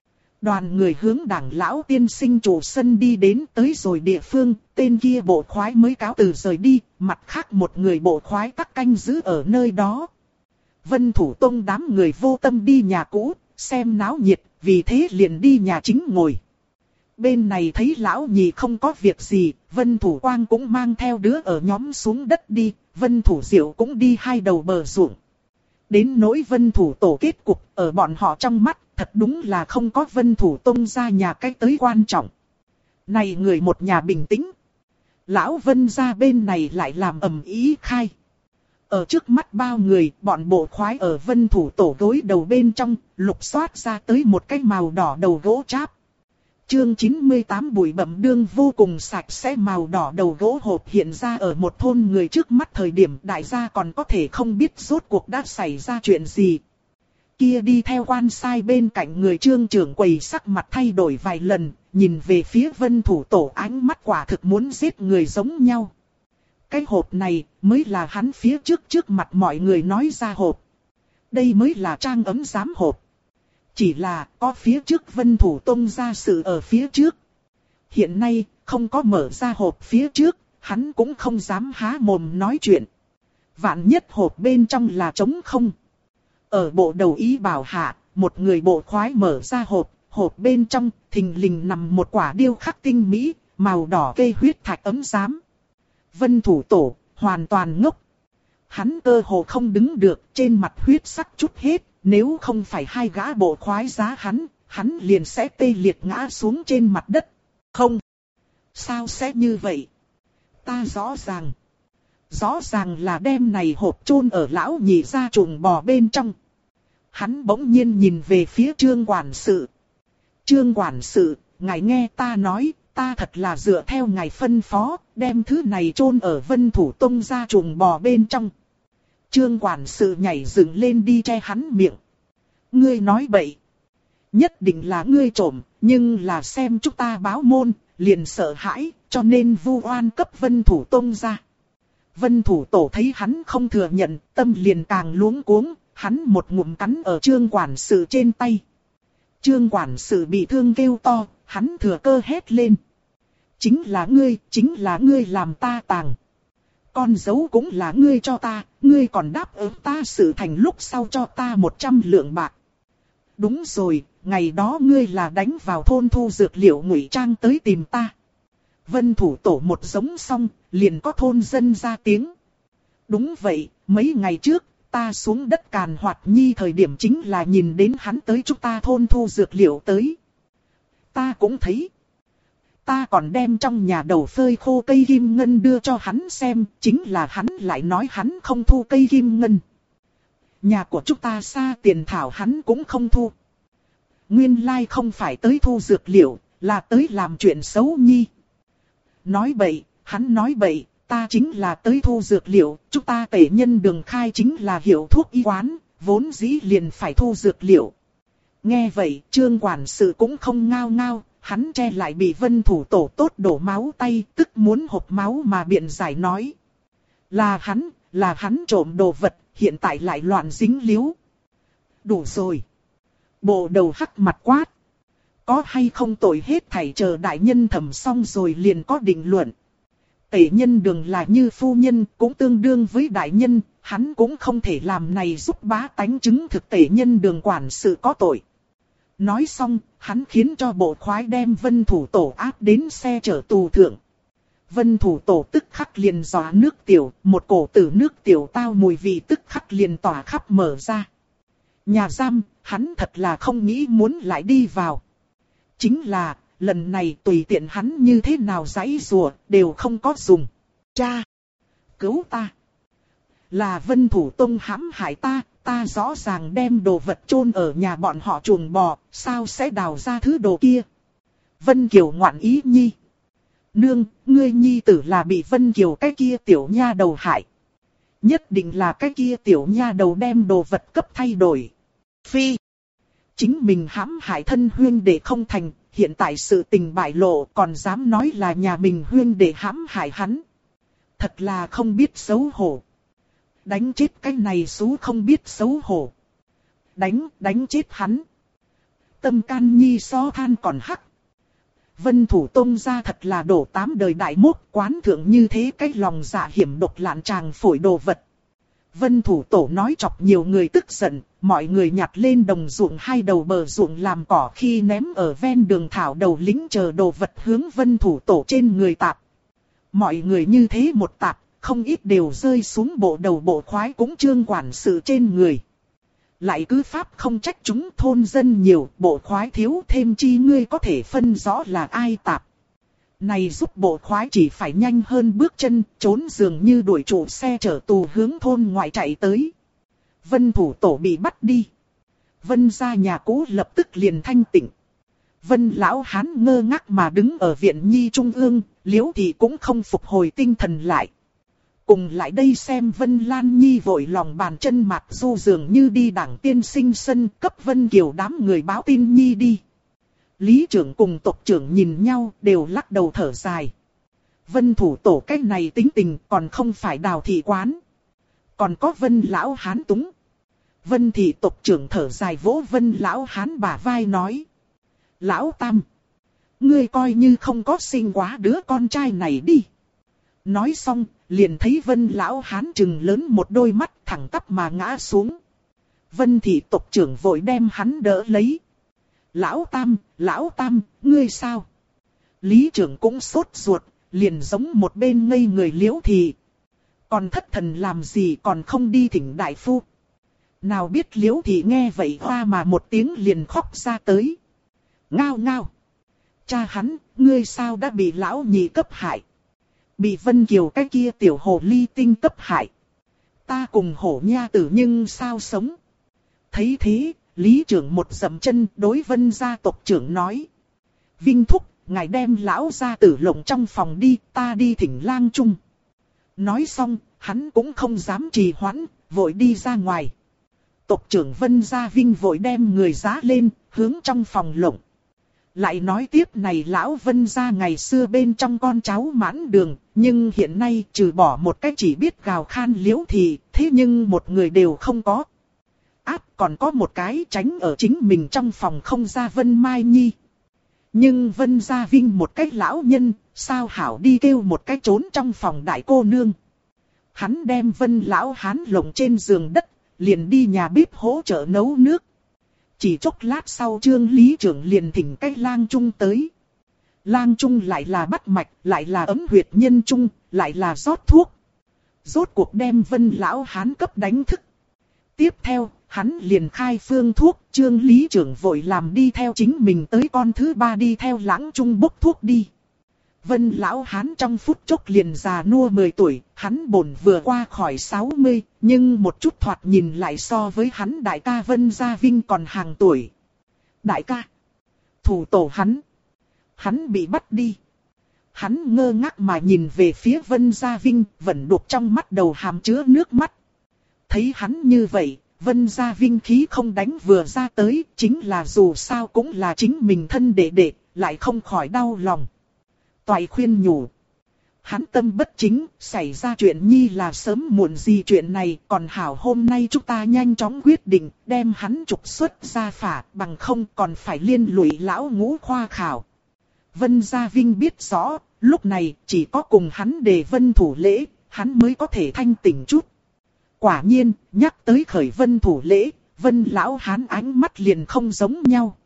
Đoàn người hướng Đảng lão tiên sinh chủ sân đi đến, tới rồi địa phương, tên kia bộ khoái mới cáo từ rời đi, mặt khác một người bộ khoái tắc canh giữ ở nơi đó. Vân Thủ Tông đám người vô tâm đi nhà cũ, xem náo nhiệt, vì thế liền đi nhà chính ngồi. Bên này thấy lão nhị không có việc gì, Vân Thủ Quang cũng mang theo đứa ở nhóm xuống đất đi, Vân Thủ Diệu cũng đi hai đầu bờ ruộng. Đến nỗi Vân Thủ Tổ kết cục, ở bọn họ trong mắt, thật đúng là không có Vân Thủ Tông ra nhà cái tới quan trọng. Này người một nhà bình tĩnh. Lão Vân ra bên này lại làm ầm ĩ khai. Ở trước mắt bao người, bọn bộ khoái ở Vân Thủ Tổ gối đầu bên trong, lục soát ra tới một cái màu đỏ đầu gỗ cháp. Chương 98 bụi bặm đương vô cùng sạch sẽ, màu đỏ đầu gỗ hộp hiện ra ở một thôn người trước mắt, thời điểm đại gia còn có thể không biết rốt cuộc đã xảy ra chuyện gì. Kia đi theo quan sai bên cạnh người Trương trưởng quầy sắc mặt thay đổi vài lần, nhìn về phía Vân Thủ Tổ ánh mắt quả thực muốn giết người giống nhau. Cái hộp này mới là hắn phía trước mặt mọi người nói ra hộp. Đây mới là trang ấm giám hộp. Chỉ là có phía trước Vân Thủ Tông ra sự ở phía trước. Hiện nay không có mở ra hộp phía trước, hắn cũng không dám há mồm nói chuyện. Vạn nhất hộp bên trong là trống không. Ở bộ đầu ý bảo hạ, một người bộ khoái mở ra hộp, hộp bên trong thình lình nằm một quả điêu khắc tinh mỹ, màu đỏ cây huyết thạch ấm giám. Vân Thủ Tổ hoàn toàn ngốc. Hắn cơ hồ không đứng được, trên mặt huyết sắc chút hết. Nếu không phải hai gã bộ khoái giá hắn liền sẽ tê liệt ngã xuống trên mặt đất. Không. Sao sẽ như vậy? Ta rõ ràng là đem này hộp chôn ở lão nhị gia chuồng bò bên trong. Hắn bỗng nhiên nhìn về phía Trương quản sự. Trương quản sự, ngài nghe ta nói, ta thật là dựa theo ngài phân phó, đem thứ này chôn ở Vân Thủ Tông gia chuồng bò bên trong. Trương quản sự nhảy dựng lên đi che hắn miệng. Ngươi nói bậy. Nhất định là ngươi trộm, nhưng là xem chúng ta báo môn, liền sợ hãi, cho nên vu oan cấp Vân Thủ Tông ra. Vân Thủ Tổ thấy hắn không thừa nhận, tâm liền càng luống cuống, hắn một ngụm cắn ở Trương quản sự trên tay. Trương quản sự bị thương kêu to, hắn thừa cơ hét lên. Chính là ngươi làm ta tàng. Con dấu cũng là ngươi cho ta, ngươi còn đáp ứng ta sự thành lúc sau cho ta 100 lượng bạc. Đúng rồi, ngày đó ngươi là đánh vào thôn thu dược liệu ngụy trang tới tìm ta. Vân Thủ Tổ một giống xong, liền có thôn dân ra tiếng. Đúng vậy, mấy ngày trước, ta xuống đất Càn Hoạt Nhi thời điểm chính là nhìn đến hắn tới chúng ta thôn thu dược liệu tới. Ta cũng thấy. Ta còn đem trong nhà đầu phơi khô cây kim ngân đưa cho hắn xem, chính là hắn lại nói hắn không thu cây kim ngân. Nhà của chúng ta xa tiền thảo hắn cũng không thu. Nguyên lai không phải tới thu dược liệu, là tới làm chuyện xấu nhi. Nói bậy, hắn nói bậy, ta chính là tới thu dược liệu, chúng ta Tể Nhân Đường khai chính là hiệu thuốc y quán, vốn dĩ liền phải thu dược liệu. Nghe vậy, Trương quản sự cũng không ngao ngao, hắn che lại bị Vân Thủ Tổ tốt đổ máu tay, tức muốn hộc máu mà biện giải nói. Là hắn trộm đồ vật, hiện tại lại loạn dính líu. Đủ rồi. Bộ đầu hắc mặt quát. Có hay không tội hết thảy chờ đại nhân thẩm xong rồi liền có định luận. Tể Nhân Đường là như phu nhân, cũng tương đương với đại nhân, hắn cũng không thể làm này giúp bá tánh chứng thực Tể Nhân Đường quản sự có tội. Nói xong, hắn khiến cho bộ khoái đem Vân Thủ Tổ áp đến xe chở tù thượng. Vân Thủ Tổ tức khắc liền gió nước tiểu, một cổ tử nước tiểu tao mùi vị tức khắc liền tỏa khắp mở ra. Nhà giam, hắn thật là không nghĩ muốn lại đi vào. Chính là, lần này tùy tiện hắn như thế nào giãy giụa, đều không có dùng. Cha! Cứu ta! Là Vân Thủ Tông hãm hại ta, ta rõ ràng đem đồ vật chôn ở nhà bọn họ chuồng bò, sao sẽ đào ra thứ đồ kia? Vân Kiều ngoạn ý nhi. Nương, ngươi nhi tử là bị Vân Kiều cái kia tiểu nha đầu hại. Nhất định là cái kia tiểu nha đầu đem đồ vật cấp thay đổi. Phi. Chính mình hãm hại thân huyên đệ không thành, hiện tại sự tình bại lộ còn dám nói là nhà mình huyên đệ hãm hại hắn. Thật là không biết xấu hổ. Đánh chết cái này xú không biết xấu hổ. Đánh chết hắn. Tâm can nhi so than còn hắc. Vân Thủ Tông ra thật là đổ 8 đời đại mốt quán thượng như thế cái lòng dạ hiểm độc lạn tràng phổi đồ vật. Vân Thủ Tổ nói chọc nhiều người tức giận, mọi người nhặt lên đồng ruộng hai đầu bờ ruộng làm cỏ khi ném ở ven đường thảo đầu lính chờ đồ vật hướng Vân Thủ Tổ trên người tạp. Mọi người như thế một tạp, không ít đều rơi xuống bộ đầu bộ khoái cũng Trương quản sự trên người. Lại cứ pháp không trách chúng thôn dân nhiều, bộ khoái thiếu thêm chi ngươi có thể phân rõ là ai tạp. Này giúp bộ khoái chỉ phải nhanh hơn bước chân, trốn dường như đuổi chủ xe chở tù hướng thôn ngoại chạy tới. Vân Thủ Tổ bị bắt đi. Vân ra nhà cũ lập tức liền thanh tịnh. Vân lão hán ngơ ngác mà đứng ở viện nhi trung ương, Liễu Thị cũng không phục hồi tinh thần lại. Cùng lại đây xem Vân Lan Nhi vội lòng bàn chân mặc du dường như đi đảng tiên sinh sân cấp Vân Kiều đám người báo tin Nhi đi. Lý trưởng cùng tộc trưởng nhìn nhau đều lắc đầu thở dài. Vân Thủ Tổ cách này tính tình còn không phải Đào thị quán. Còn có Vân lão hán túng. Vân thị tộc trưởng thở dài vỗ Vân lão hán bả vai nói. Lão Tam, ngươi coi như không có sinh quá đứa con trai này đi. Nói xong, liền thấy Vân lão hán trừng lớn một đôi mắt thẳng tắp mà ngã xuống. Vân thị tộc trưởng vội đem hắn đỡ lấy. Lão Tam, ngươi sao? Lý trưởng cũng sốt ruột, liền giống một bên ngây người Liễu Thị. Còn thất thần làm gì còn không đi thỉnh đại phu. Nào biết Liễu Thị nghe vậy hoa mà một tiếng liền khóc ra tới. Ngao ngao. Cha hắn, ngươi sao đã bị lão nhị cấp hại? Bị Vân Kiều cái kia tiểu hồ ly tinh cấp hại. Ta cùng hổ nha tử nhưng sao sống? Thấy thế, Lý trưởng một dậm chân đối Vân gia tộc trưởng nói. Vinh thúc, ngài đem lão gia tử lộng trong phòng đi, ta đi thỉnh lang trung. Nói xong, hắn cũng không dám trì hoãn, vội đi ra ngoài. Tộc trưởng Vân gia Vinh vội đem người giá lên, hướng trong phòng lộng. Lại nói tiếp này lão Vân gia ngày xưa bên trong con cháu mãn đường, nhưng hiện nay trừ bỏ một cái chỉ biết gào khan Liễu Thị, thế nhưng một người đều không có. Còn có một cái tránh ở chính mình trong phòng không ra Vân Mai Nhi. Nhưng Vân gia Vinh một cách lão nhân, sao hảo đi kêu một cách trốn trong phòng đại cô nương. Hắn đem Vân lão hán lồng trên giường đất, liền đi nhà bếp hỗ trợ nấu nước. Chỉ chốc lát sau Trương Lý trưởng liền thỉnh cái lang trung tới. Lang trung lại là bắt mạch, lại là ấm huyệt nhân trung, lại là rót thuốc. Rốt cuộc đem Vân lão hán cấp đánh thức. Tiếp theo, hắn liền khai phương thuốc, Trương Lý trưởng vội làm đi theo chính mình tới con thứ ba đi theo lãng trung bốc thuốc đi. Vân lão hán trong phút chốc liền già nua 10 tuổi, hắn bổn vừa qua khỏi 60, nhưng một chút thoạt nhìn lại so với hắn đại ca Vân Gia Vinh còn hàng tuổi. Đại ca, thủ tổ hắn bị bắt đi. Hắn ngơ ngác mà nhìn về phía Vân Gia Vinh, vẫn đục trong mắt đầu hàm chứa nước mắt. Thấy hắn như vậy, Vân Gia Vinh khí không đánh vừa ra tới, chính là dù sao cũng là chính mình thân đệ đệ, lại không khỏi đau lòng. Toại khuyên nhủ. Hắn tâm bất chính, xảy ra chuyện nhi là sớm muộn gì chuyện này, còn hảo hôm nay chúng ta nhanh chóng quyết định, đem hắn trục xuất ra phả, bằng không còn phải liên lụy lão ngũ khoa khảo. Vân Gia Vinh biết rõ, lúc này chỉ có cùng hắn đề Vân thủ lễ, hắn mới có thể thanh tỉnh chút. Quả nhiên, nhắc tới khởi Vân thủ lễ, Vân lão hán ánh mắt liền không giống nhau.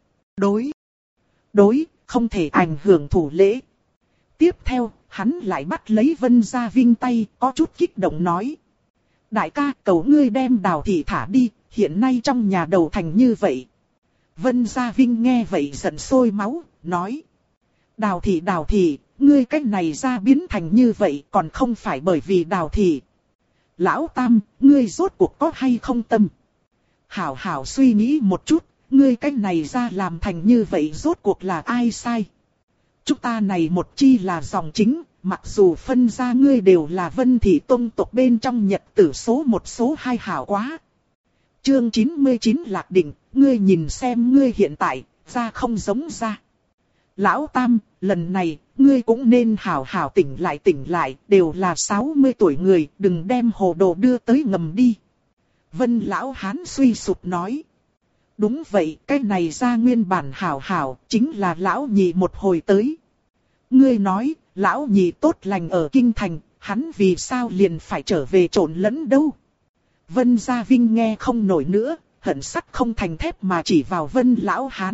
Đối, không thể ảnh hưởng thủ lễ. Tiếp theo, hắn lại bắt lấy Vân Gia Vinh tay, có chút kích động nói. Đại ca, cầu ngươi đem Đào thị thả đi, hiện nay trong nhà đầu thành như vậy. Vân Gia Vinh nghe vậy giận sôi máu, nói. Đào thị, ngươi cách này ra biến thành như vậy còn không phải bởi vì Đào thị. Lão Tam, ngươi rốt cuộc có hay không tâm? Hảo hảo suy nghĩ một chút, ngươi cách này ra làm thành như vậy rốt cuộc là ai sai? Chúng ta này một chi là dòng chính, mặc dù phân ra ngươi đều là Vân thị tông tộc bên trong nhật tử số 1 số 2 hảo quá. Chương 99 lạc định, ngươi nhìn xem ngươi hiện tại, ra không giống ra. Lão Tam, lần này, ngươi cũng nên hảo hảo tỉnh lại, đều là 60 tuổi người, đừng đem hồ đồ đưa tới ngầm đi. Vân lão hán suy sụp nói. Đúng vậy, cái này ra nguyên bản hảo, chính là lão nhị một hồi tới. Ngươi nói, lão nhị tốt lành ở kinh thành, hắn vì sao liền phải trở về trộn lẫn đâu. Vân Gia Vinh nghe không nổi nữa, hận sắt không thành thép mà chỉ vào Vân lão hán.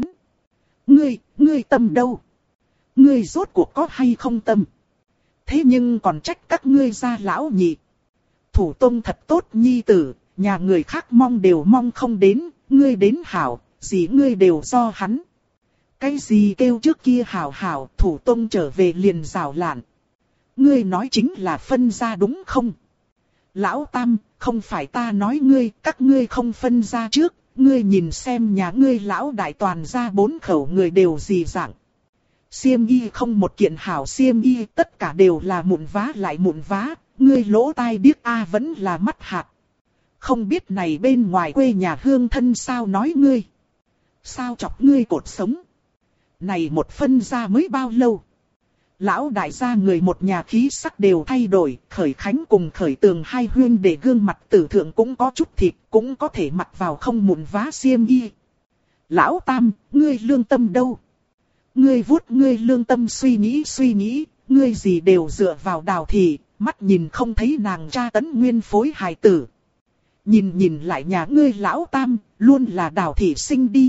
Ngươi tâm đâu? Ngươi rốt cuộc có hay không tâm? Thế nhưng còn trách các ngươi gia lão nhị. Thủ tông thật tốt nhi tử, nhà người khác mong đều mong không đến, ngươi đến hảo, gì ngươi đều do hắn. Cái gì kêu trước kia hảo, thủ tông trở về liền rào lạn. Ngươi nói chính là phân ra đúng không? Lão Tam, không phải ta nói ngươi, các ngươi không phân ra trước, ngươi nhìn xem nhà ngươi lão đại toàn ra 4 khẩu người đều gì dạng. Xiêm y không một kiện hảo xiêm y, tất cả đều là mụn vá lại mụn vá, ngươi lỗ tai điếc a vẫn là mắt hạt. Không biết này bên ngoài quê nhà hương thân sao nói ngươi. Sao chọc ngươi cột sống. Này một phân ra mới bao lâu. Lão đại gia người một nhà khí sắc đều thay đổi, Khởi Khánh cùng Khởi Tường hai huyên để gương mặt tử thượng cũng có chút thịt, cũng có thể mặc vào không mụn vá xiêm y. Lão Tam, ngươi lương tâm đâu? Ngươi vuốt ngươi lương tâm suy nghĩ, ngươi gì đều dựa vào Đào thị, mắt nhìn không thấy nàng tra tấn nguyên phối hài tử. Nhìn lại nhà ngươi lão Tam, luôn là Đào thị sinh đi.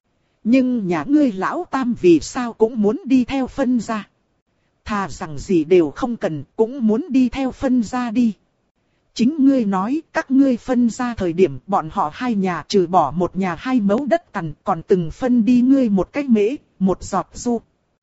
Nhưng nhà ngươi lão Tam vì sao cũng muốn đi theo phân gia. Thà rằng gì đều không cần, cũng muốn đi theo phân gia đi. Chính ngươi nói, các ngươi phân gia thời điểm bọn họ hai nhà trừ bỏ một nhà 2 mẫu đất cằn, còn từng phân đi ngươi một cái mễ, một giọt du.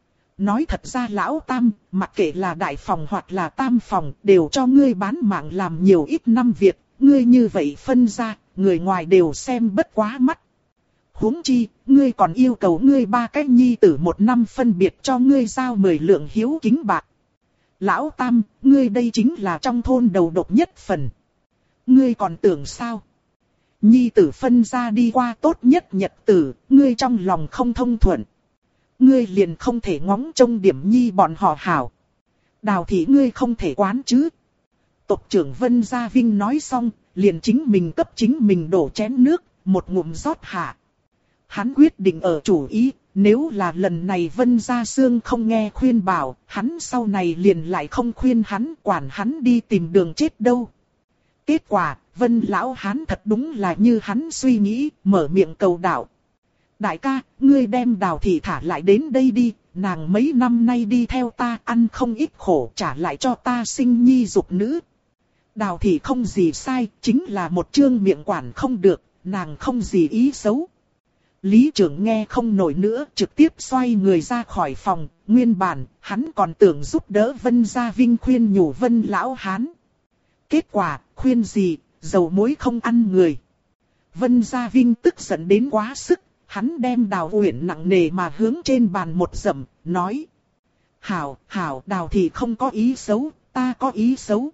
Nói thật ra lão Tam, mặc kệ là đại phòng hoặc là tam phòng, đều cho ngươi bán mạng làm nhiều ít năm việc, ngươi như vậy phân ra, người ngoài đều xem bất quá mắt. Huống chi, ngươi còn yêu cầu ngươi 3 cái nhi tử 1 năm phân biệt cho ngươi giao 10 lượng hiếu kính bạc. Lão Tam, ngươi đây chính là trong thôn đầu độc nhất phần. Ngươi còn tưởng sao? Nhi tử phân ra đi qua tốt nhất nhật tử, ngươi trong lòng không thông thuận. Ngươi liền không thể ngóng trông điểm nhi bọn họ hảo. Đào thị ngươi không thể quán chứ. Tộc trưởng Vân Gia Vinh nói xong, liền chính mình cấp chính mình đổ chén nước, một ngụm rót hạ. Hắn quyết định ở chủ ý, nếu là lần này Vân Gia Sương không nghe khuyên bảo, hắn sau này liền lại không khuyên hắn, quản hắn đi tìm đường chết đâu. Kết quả, Vân lão hán thật đúng là như hắn suy nghĩ, mở miệng cầu đạo. Đại ca, ngươi đem Đào thị thả lại đến đây đi, nàng mấy năm nay đi theo ta ăn không ít khổ, trả lại cho ta sinh nhi dục nữ. Đào thị không gì sai, chính là một chương miệng quản không được, nàng không gì ý xấu. Lý trưởng nghe không nổi nữa, trực tiếp xoay người ra khỏi phòng. Nguyên bản, hắn còn tưởng giúp đỡ Vân Gia Vinh khuyên nhủ Vân lão hán. Kết quả, khuyên gì, dầu muối không ăn người. Vân Gia Vinh tức giận đến quá sức, hắn đem Đào Uyển nặng nề mà hướng trên bàn một dậm, nói. Hảo, Đào thị không có ý xấu, ta có ý xấu.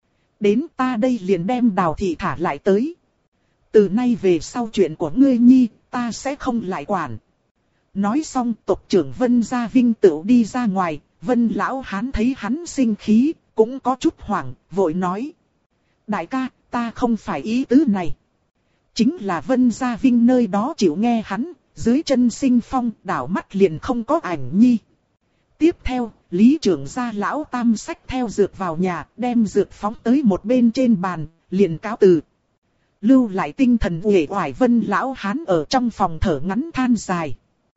Đến ta đây liền đem Đào thị thả lại tới. Từ nay về sau chuyện của ngươi nhi, ta sẽ không lại quản. Nói xong tộc trưởng Vân Gia Vinh tự đi ra ngoài, Vân lão hán thấy hắn sinh khí, cũng có chút hoảng, vội nói. Đại ca, ta không phải ý tứ này. Chính là Vân Gia Vinh nơi đó chịu nghe hắn, dưới chân sinh phong, đảo mắt liền không có ảnh nhi. Tiếp theo, Lý trưởng gia lão tam xách theo dược vào nhà, đem dược phóng tới một bên trên bàn, liền cáo từ. Lưu lại tinh thần uể oải Vân lão hán ở trong phòng thở ngắn than dài.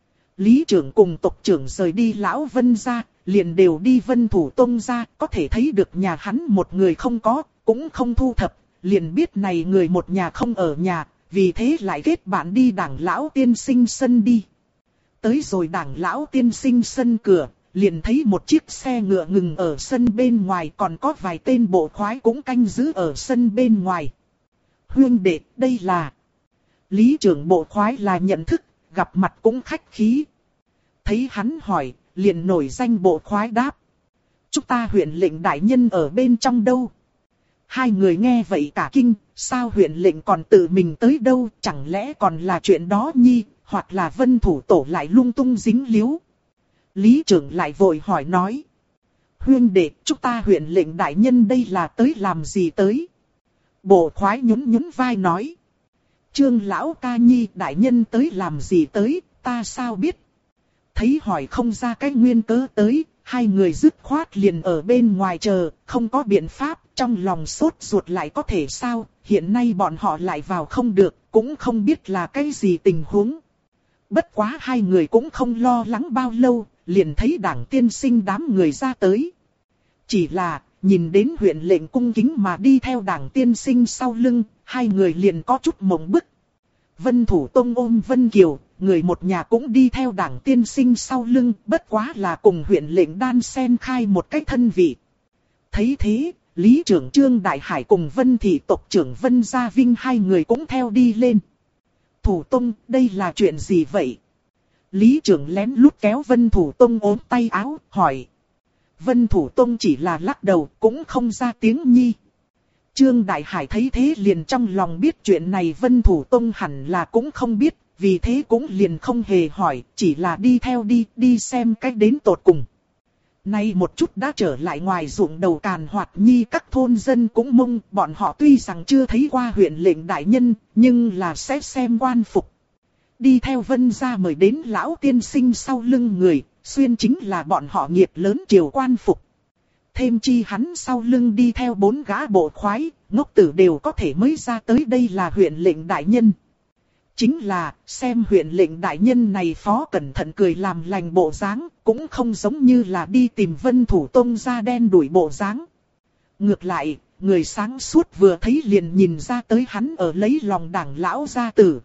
Lý trưởng cùng tộc trưởng rời đi lão Vân gia, liền đều đi Vân Thủ Tông gia, có thể thấy được nhà hắn một người không có, cũng không thu thập, liền biết này người một nhà không ở nhà, vì thế lại kết bạn đi Đảng lão tiên sinh sân đi. Tới rồi Đảng lão tiên sinh sân cửa, liền thấy một chiếc xe ngựa ngừng ở sân bên ngoài, còn có vài tên bộ khoái cũng canh giữ ở sân bên ngoài. Huynh đệ, đây là... Lý trưởng bộ khoái là nhận thức, gặp mặt cũng khách khí. Thấy hắn hỏi, liền nổi danh bộ khoái đáp. Chúng ta huyện lệnh đại nhân ở bên trong đâu? Hai người nghe vậy cả kinh, sao huyện lệnh còn tự mình tới đâu, chẳng lẽ còn là chuyện đó nhi, hoặc là Vân thủ tổ lại lung tung dính líu. Lý trưởng lại vội hỏi nói. Huynh đệ, chúng ta huyện lệnh đại nhân đây là tới làm gì tới? Bộ khoái nhún nhún vai nói. Trương lão ca nhi đại nhân tới làm gì tới, ta sao biết? Thấy hỏi không ra cái nguyên cớ tới, hai người dứt khoát liền ở bên ngoài chờ, không có biện pháp, trong lòng sốt ruột lại có thể sao, hiện nay bọn họ lại vào không được, cũng không biết là cái gì tình huống. Bất quá hai người cũng không lo lắng bao lâu, liền thấy Đảng tiên sinh đám người ra tới. Chỉ là, nhìn đến huyện lệnh cung kính mà đi theo Đảng tiên sinh sau lưng, hai người liền có chút mộng bức. Vân Thủ Tông ôm Vân Kiều, người một nhà cũng đi theo Đảng tiên sinh sau lưng, bất quá là cùng huyện lệnh đan xen khai một cái thân vị. Thấy thế, Lý trưởng Trương Đại Hải cùng Vân thị tộc trưởng Vân Gia Vinh hai người cũng theo đi lên. Thủ Tông, đây là chuyện gì vậy? Lý trưởng lén lút kéo Vân Thủ Tông ốm tay áo, hỏi. Vân Thủ Tông chỉ là lắc đầu, cũng không ra tiếng nhi. Trương Đại Hải thấy thế liền trong lòng biết chuyện này Vân Thủ Tông hẳn là cũng không biết, vì thế cũng liền không hề hỏi, chỉ là đi theo đi xem cách đến tột cùng. Nay một chút đã trở lại ngoài ruộng đầu Càn Hoạt nhi, các thôn dân cũng mong, bọn họ tuy rằng chưa thấy qua huyện lệnh đại nhân, nhưng là sẽ xem quan phục. Đi theo Vân gia mời đến lão tiên sinh sau lưng người, xuyên chính là bọn họ nghiệp lớn triều quan phục. Thêm chi hắn sau lưng đi theo 4 gã bộ khoái, ngốc tử đều có thể mới ra tới đây là huyện lệnh đại nhân. Chính là, xem huyện lệnh đại nhân này phó cẩn thận cười làm lành bộ dáng, cũng không giống như là đi tìm Vân Thủ Tông da đen đuổi bộ dáng. Ngược lại, người sáng suốt vừa thấy liền nhìn ra tới hắn ở lấy lòng Đảng lão gia tử.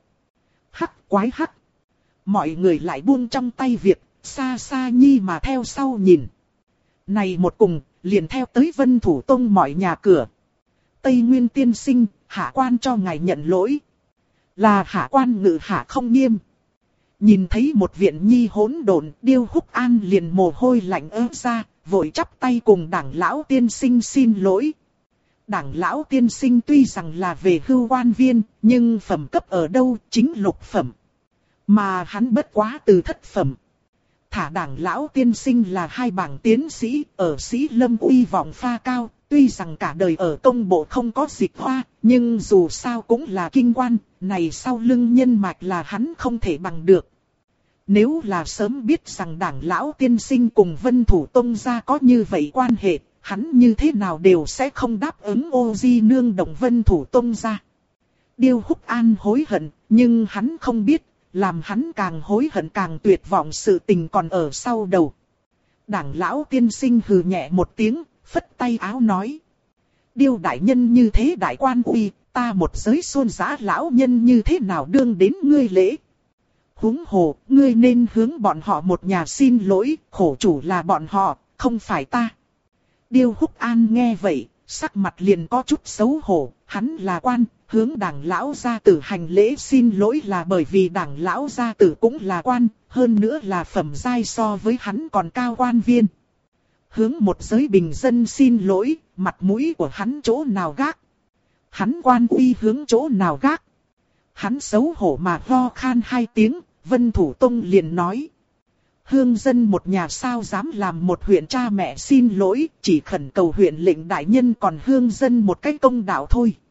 Hắc quái hắc. Mọi người lại buông trong tay việc, xa xa nhi mà theo sau nhìn. Này một cùng, liền theo tới Vân Thủ Tông mọi nhà cửa. Tây Nguyên tiên sinh, hạ quan cho ngài nhận lỗi. Là hạ quan ngự hạ không nghiêm. Nhìn thấy một viện nhi hỗn độn, Điêu Húc An liền mồ hôi lạnh ớt ra, vội chắp tay cùng Đảng lão tiên sinh xin lỗi. Đảng lão tiên sinh tuy rằng là về hưu quan viên, nhưng phẩm cấp ở đâu chính lục phẩm. Mà hắn bất quá từ thất phẩm. Thả Đảng lão tiên sinh là 2 bảng tiến sĩ, ở Sĩ Lâm uy vọng pha cao, tuy rằng cả đời ở công bộ không có dịch hoa, nhưng dù sao cũng là kinh quan, này sau lưng nhân mạch là hắn không thể bằng được. Nếu là sớm biết rằng Đảng lão tiên sinh cùng Vân Thủ Tông gia có như vậy quan hệ, hắn như thế nào đều sẽ không đáp ứng ô di nương động Vân Thủ Tông gia. Điêu Húc An hối hận, nhưng hắn không biết, làm hắn càng hối hận càng tuyệt vọng sự tình còn ở sau đầu. Đảng lão tiên sinh hừ nhẹ một tiếng, phất tay áo nói. Điêu đại nhân như thế đại quan uy, ta một giới xuân giá lão nhân như thế nào đương đến ngươi lễ. Huống hồ, ngươi nên hướng bọn họ một nhà xin lỗi, khổ chủ là bọn họ, không phải ta. Điêu Húc An nghe vậy, sắc mặt liền có chút xấu hổ, hắn là quan, hướng Đảng lão gia tử hành lễ xin lỗi là bởi vì Đảng lão gia tử cũng là quan, hơn nữa là phẩm giai so với hắn còn cao quan viên. Hướng một giới bình dân xin lỗi, mặt mũi của hắn chỗ nào gác. Hắn quan uy hướng chỗ nào gác. Hắn xấu hổ mà ho khan 2 tiếng, Vân Thủ Tông liền nói. Hương dân một nhà sao dám làm một huyện cha mẹ xin lỗi, chỉ khẩn cầu huyện lệnh đại nhân còn hương dân một cách công đạo thôi.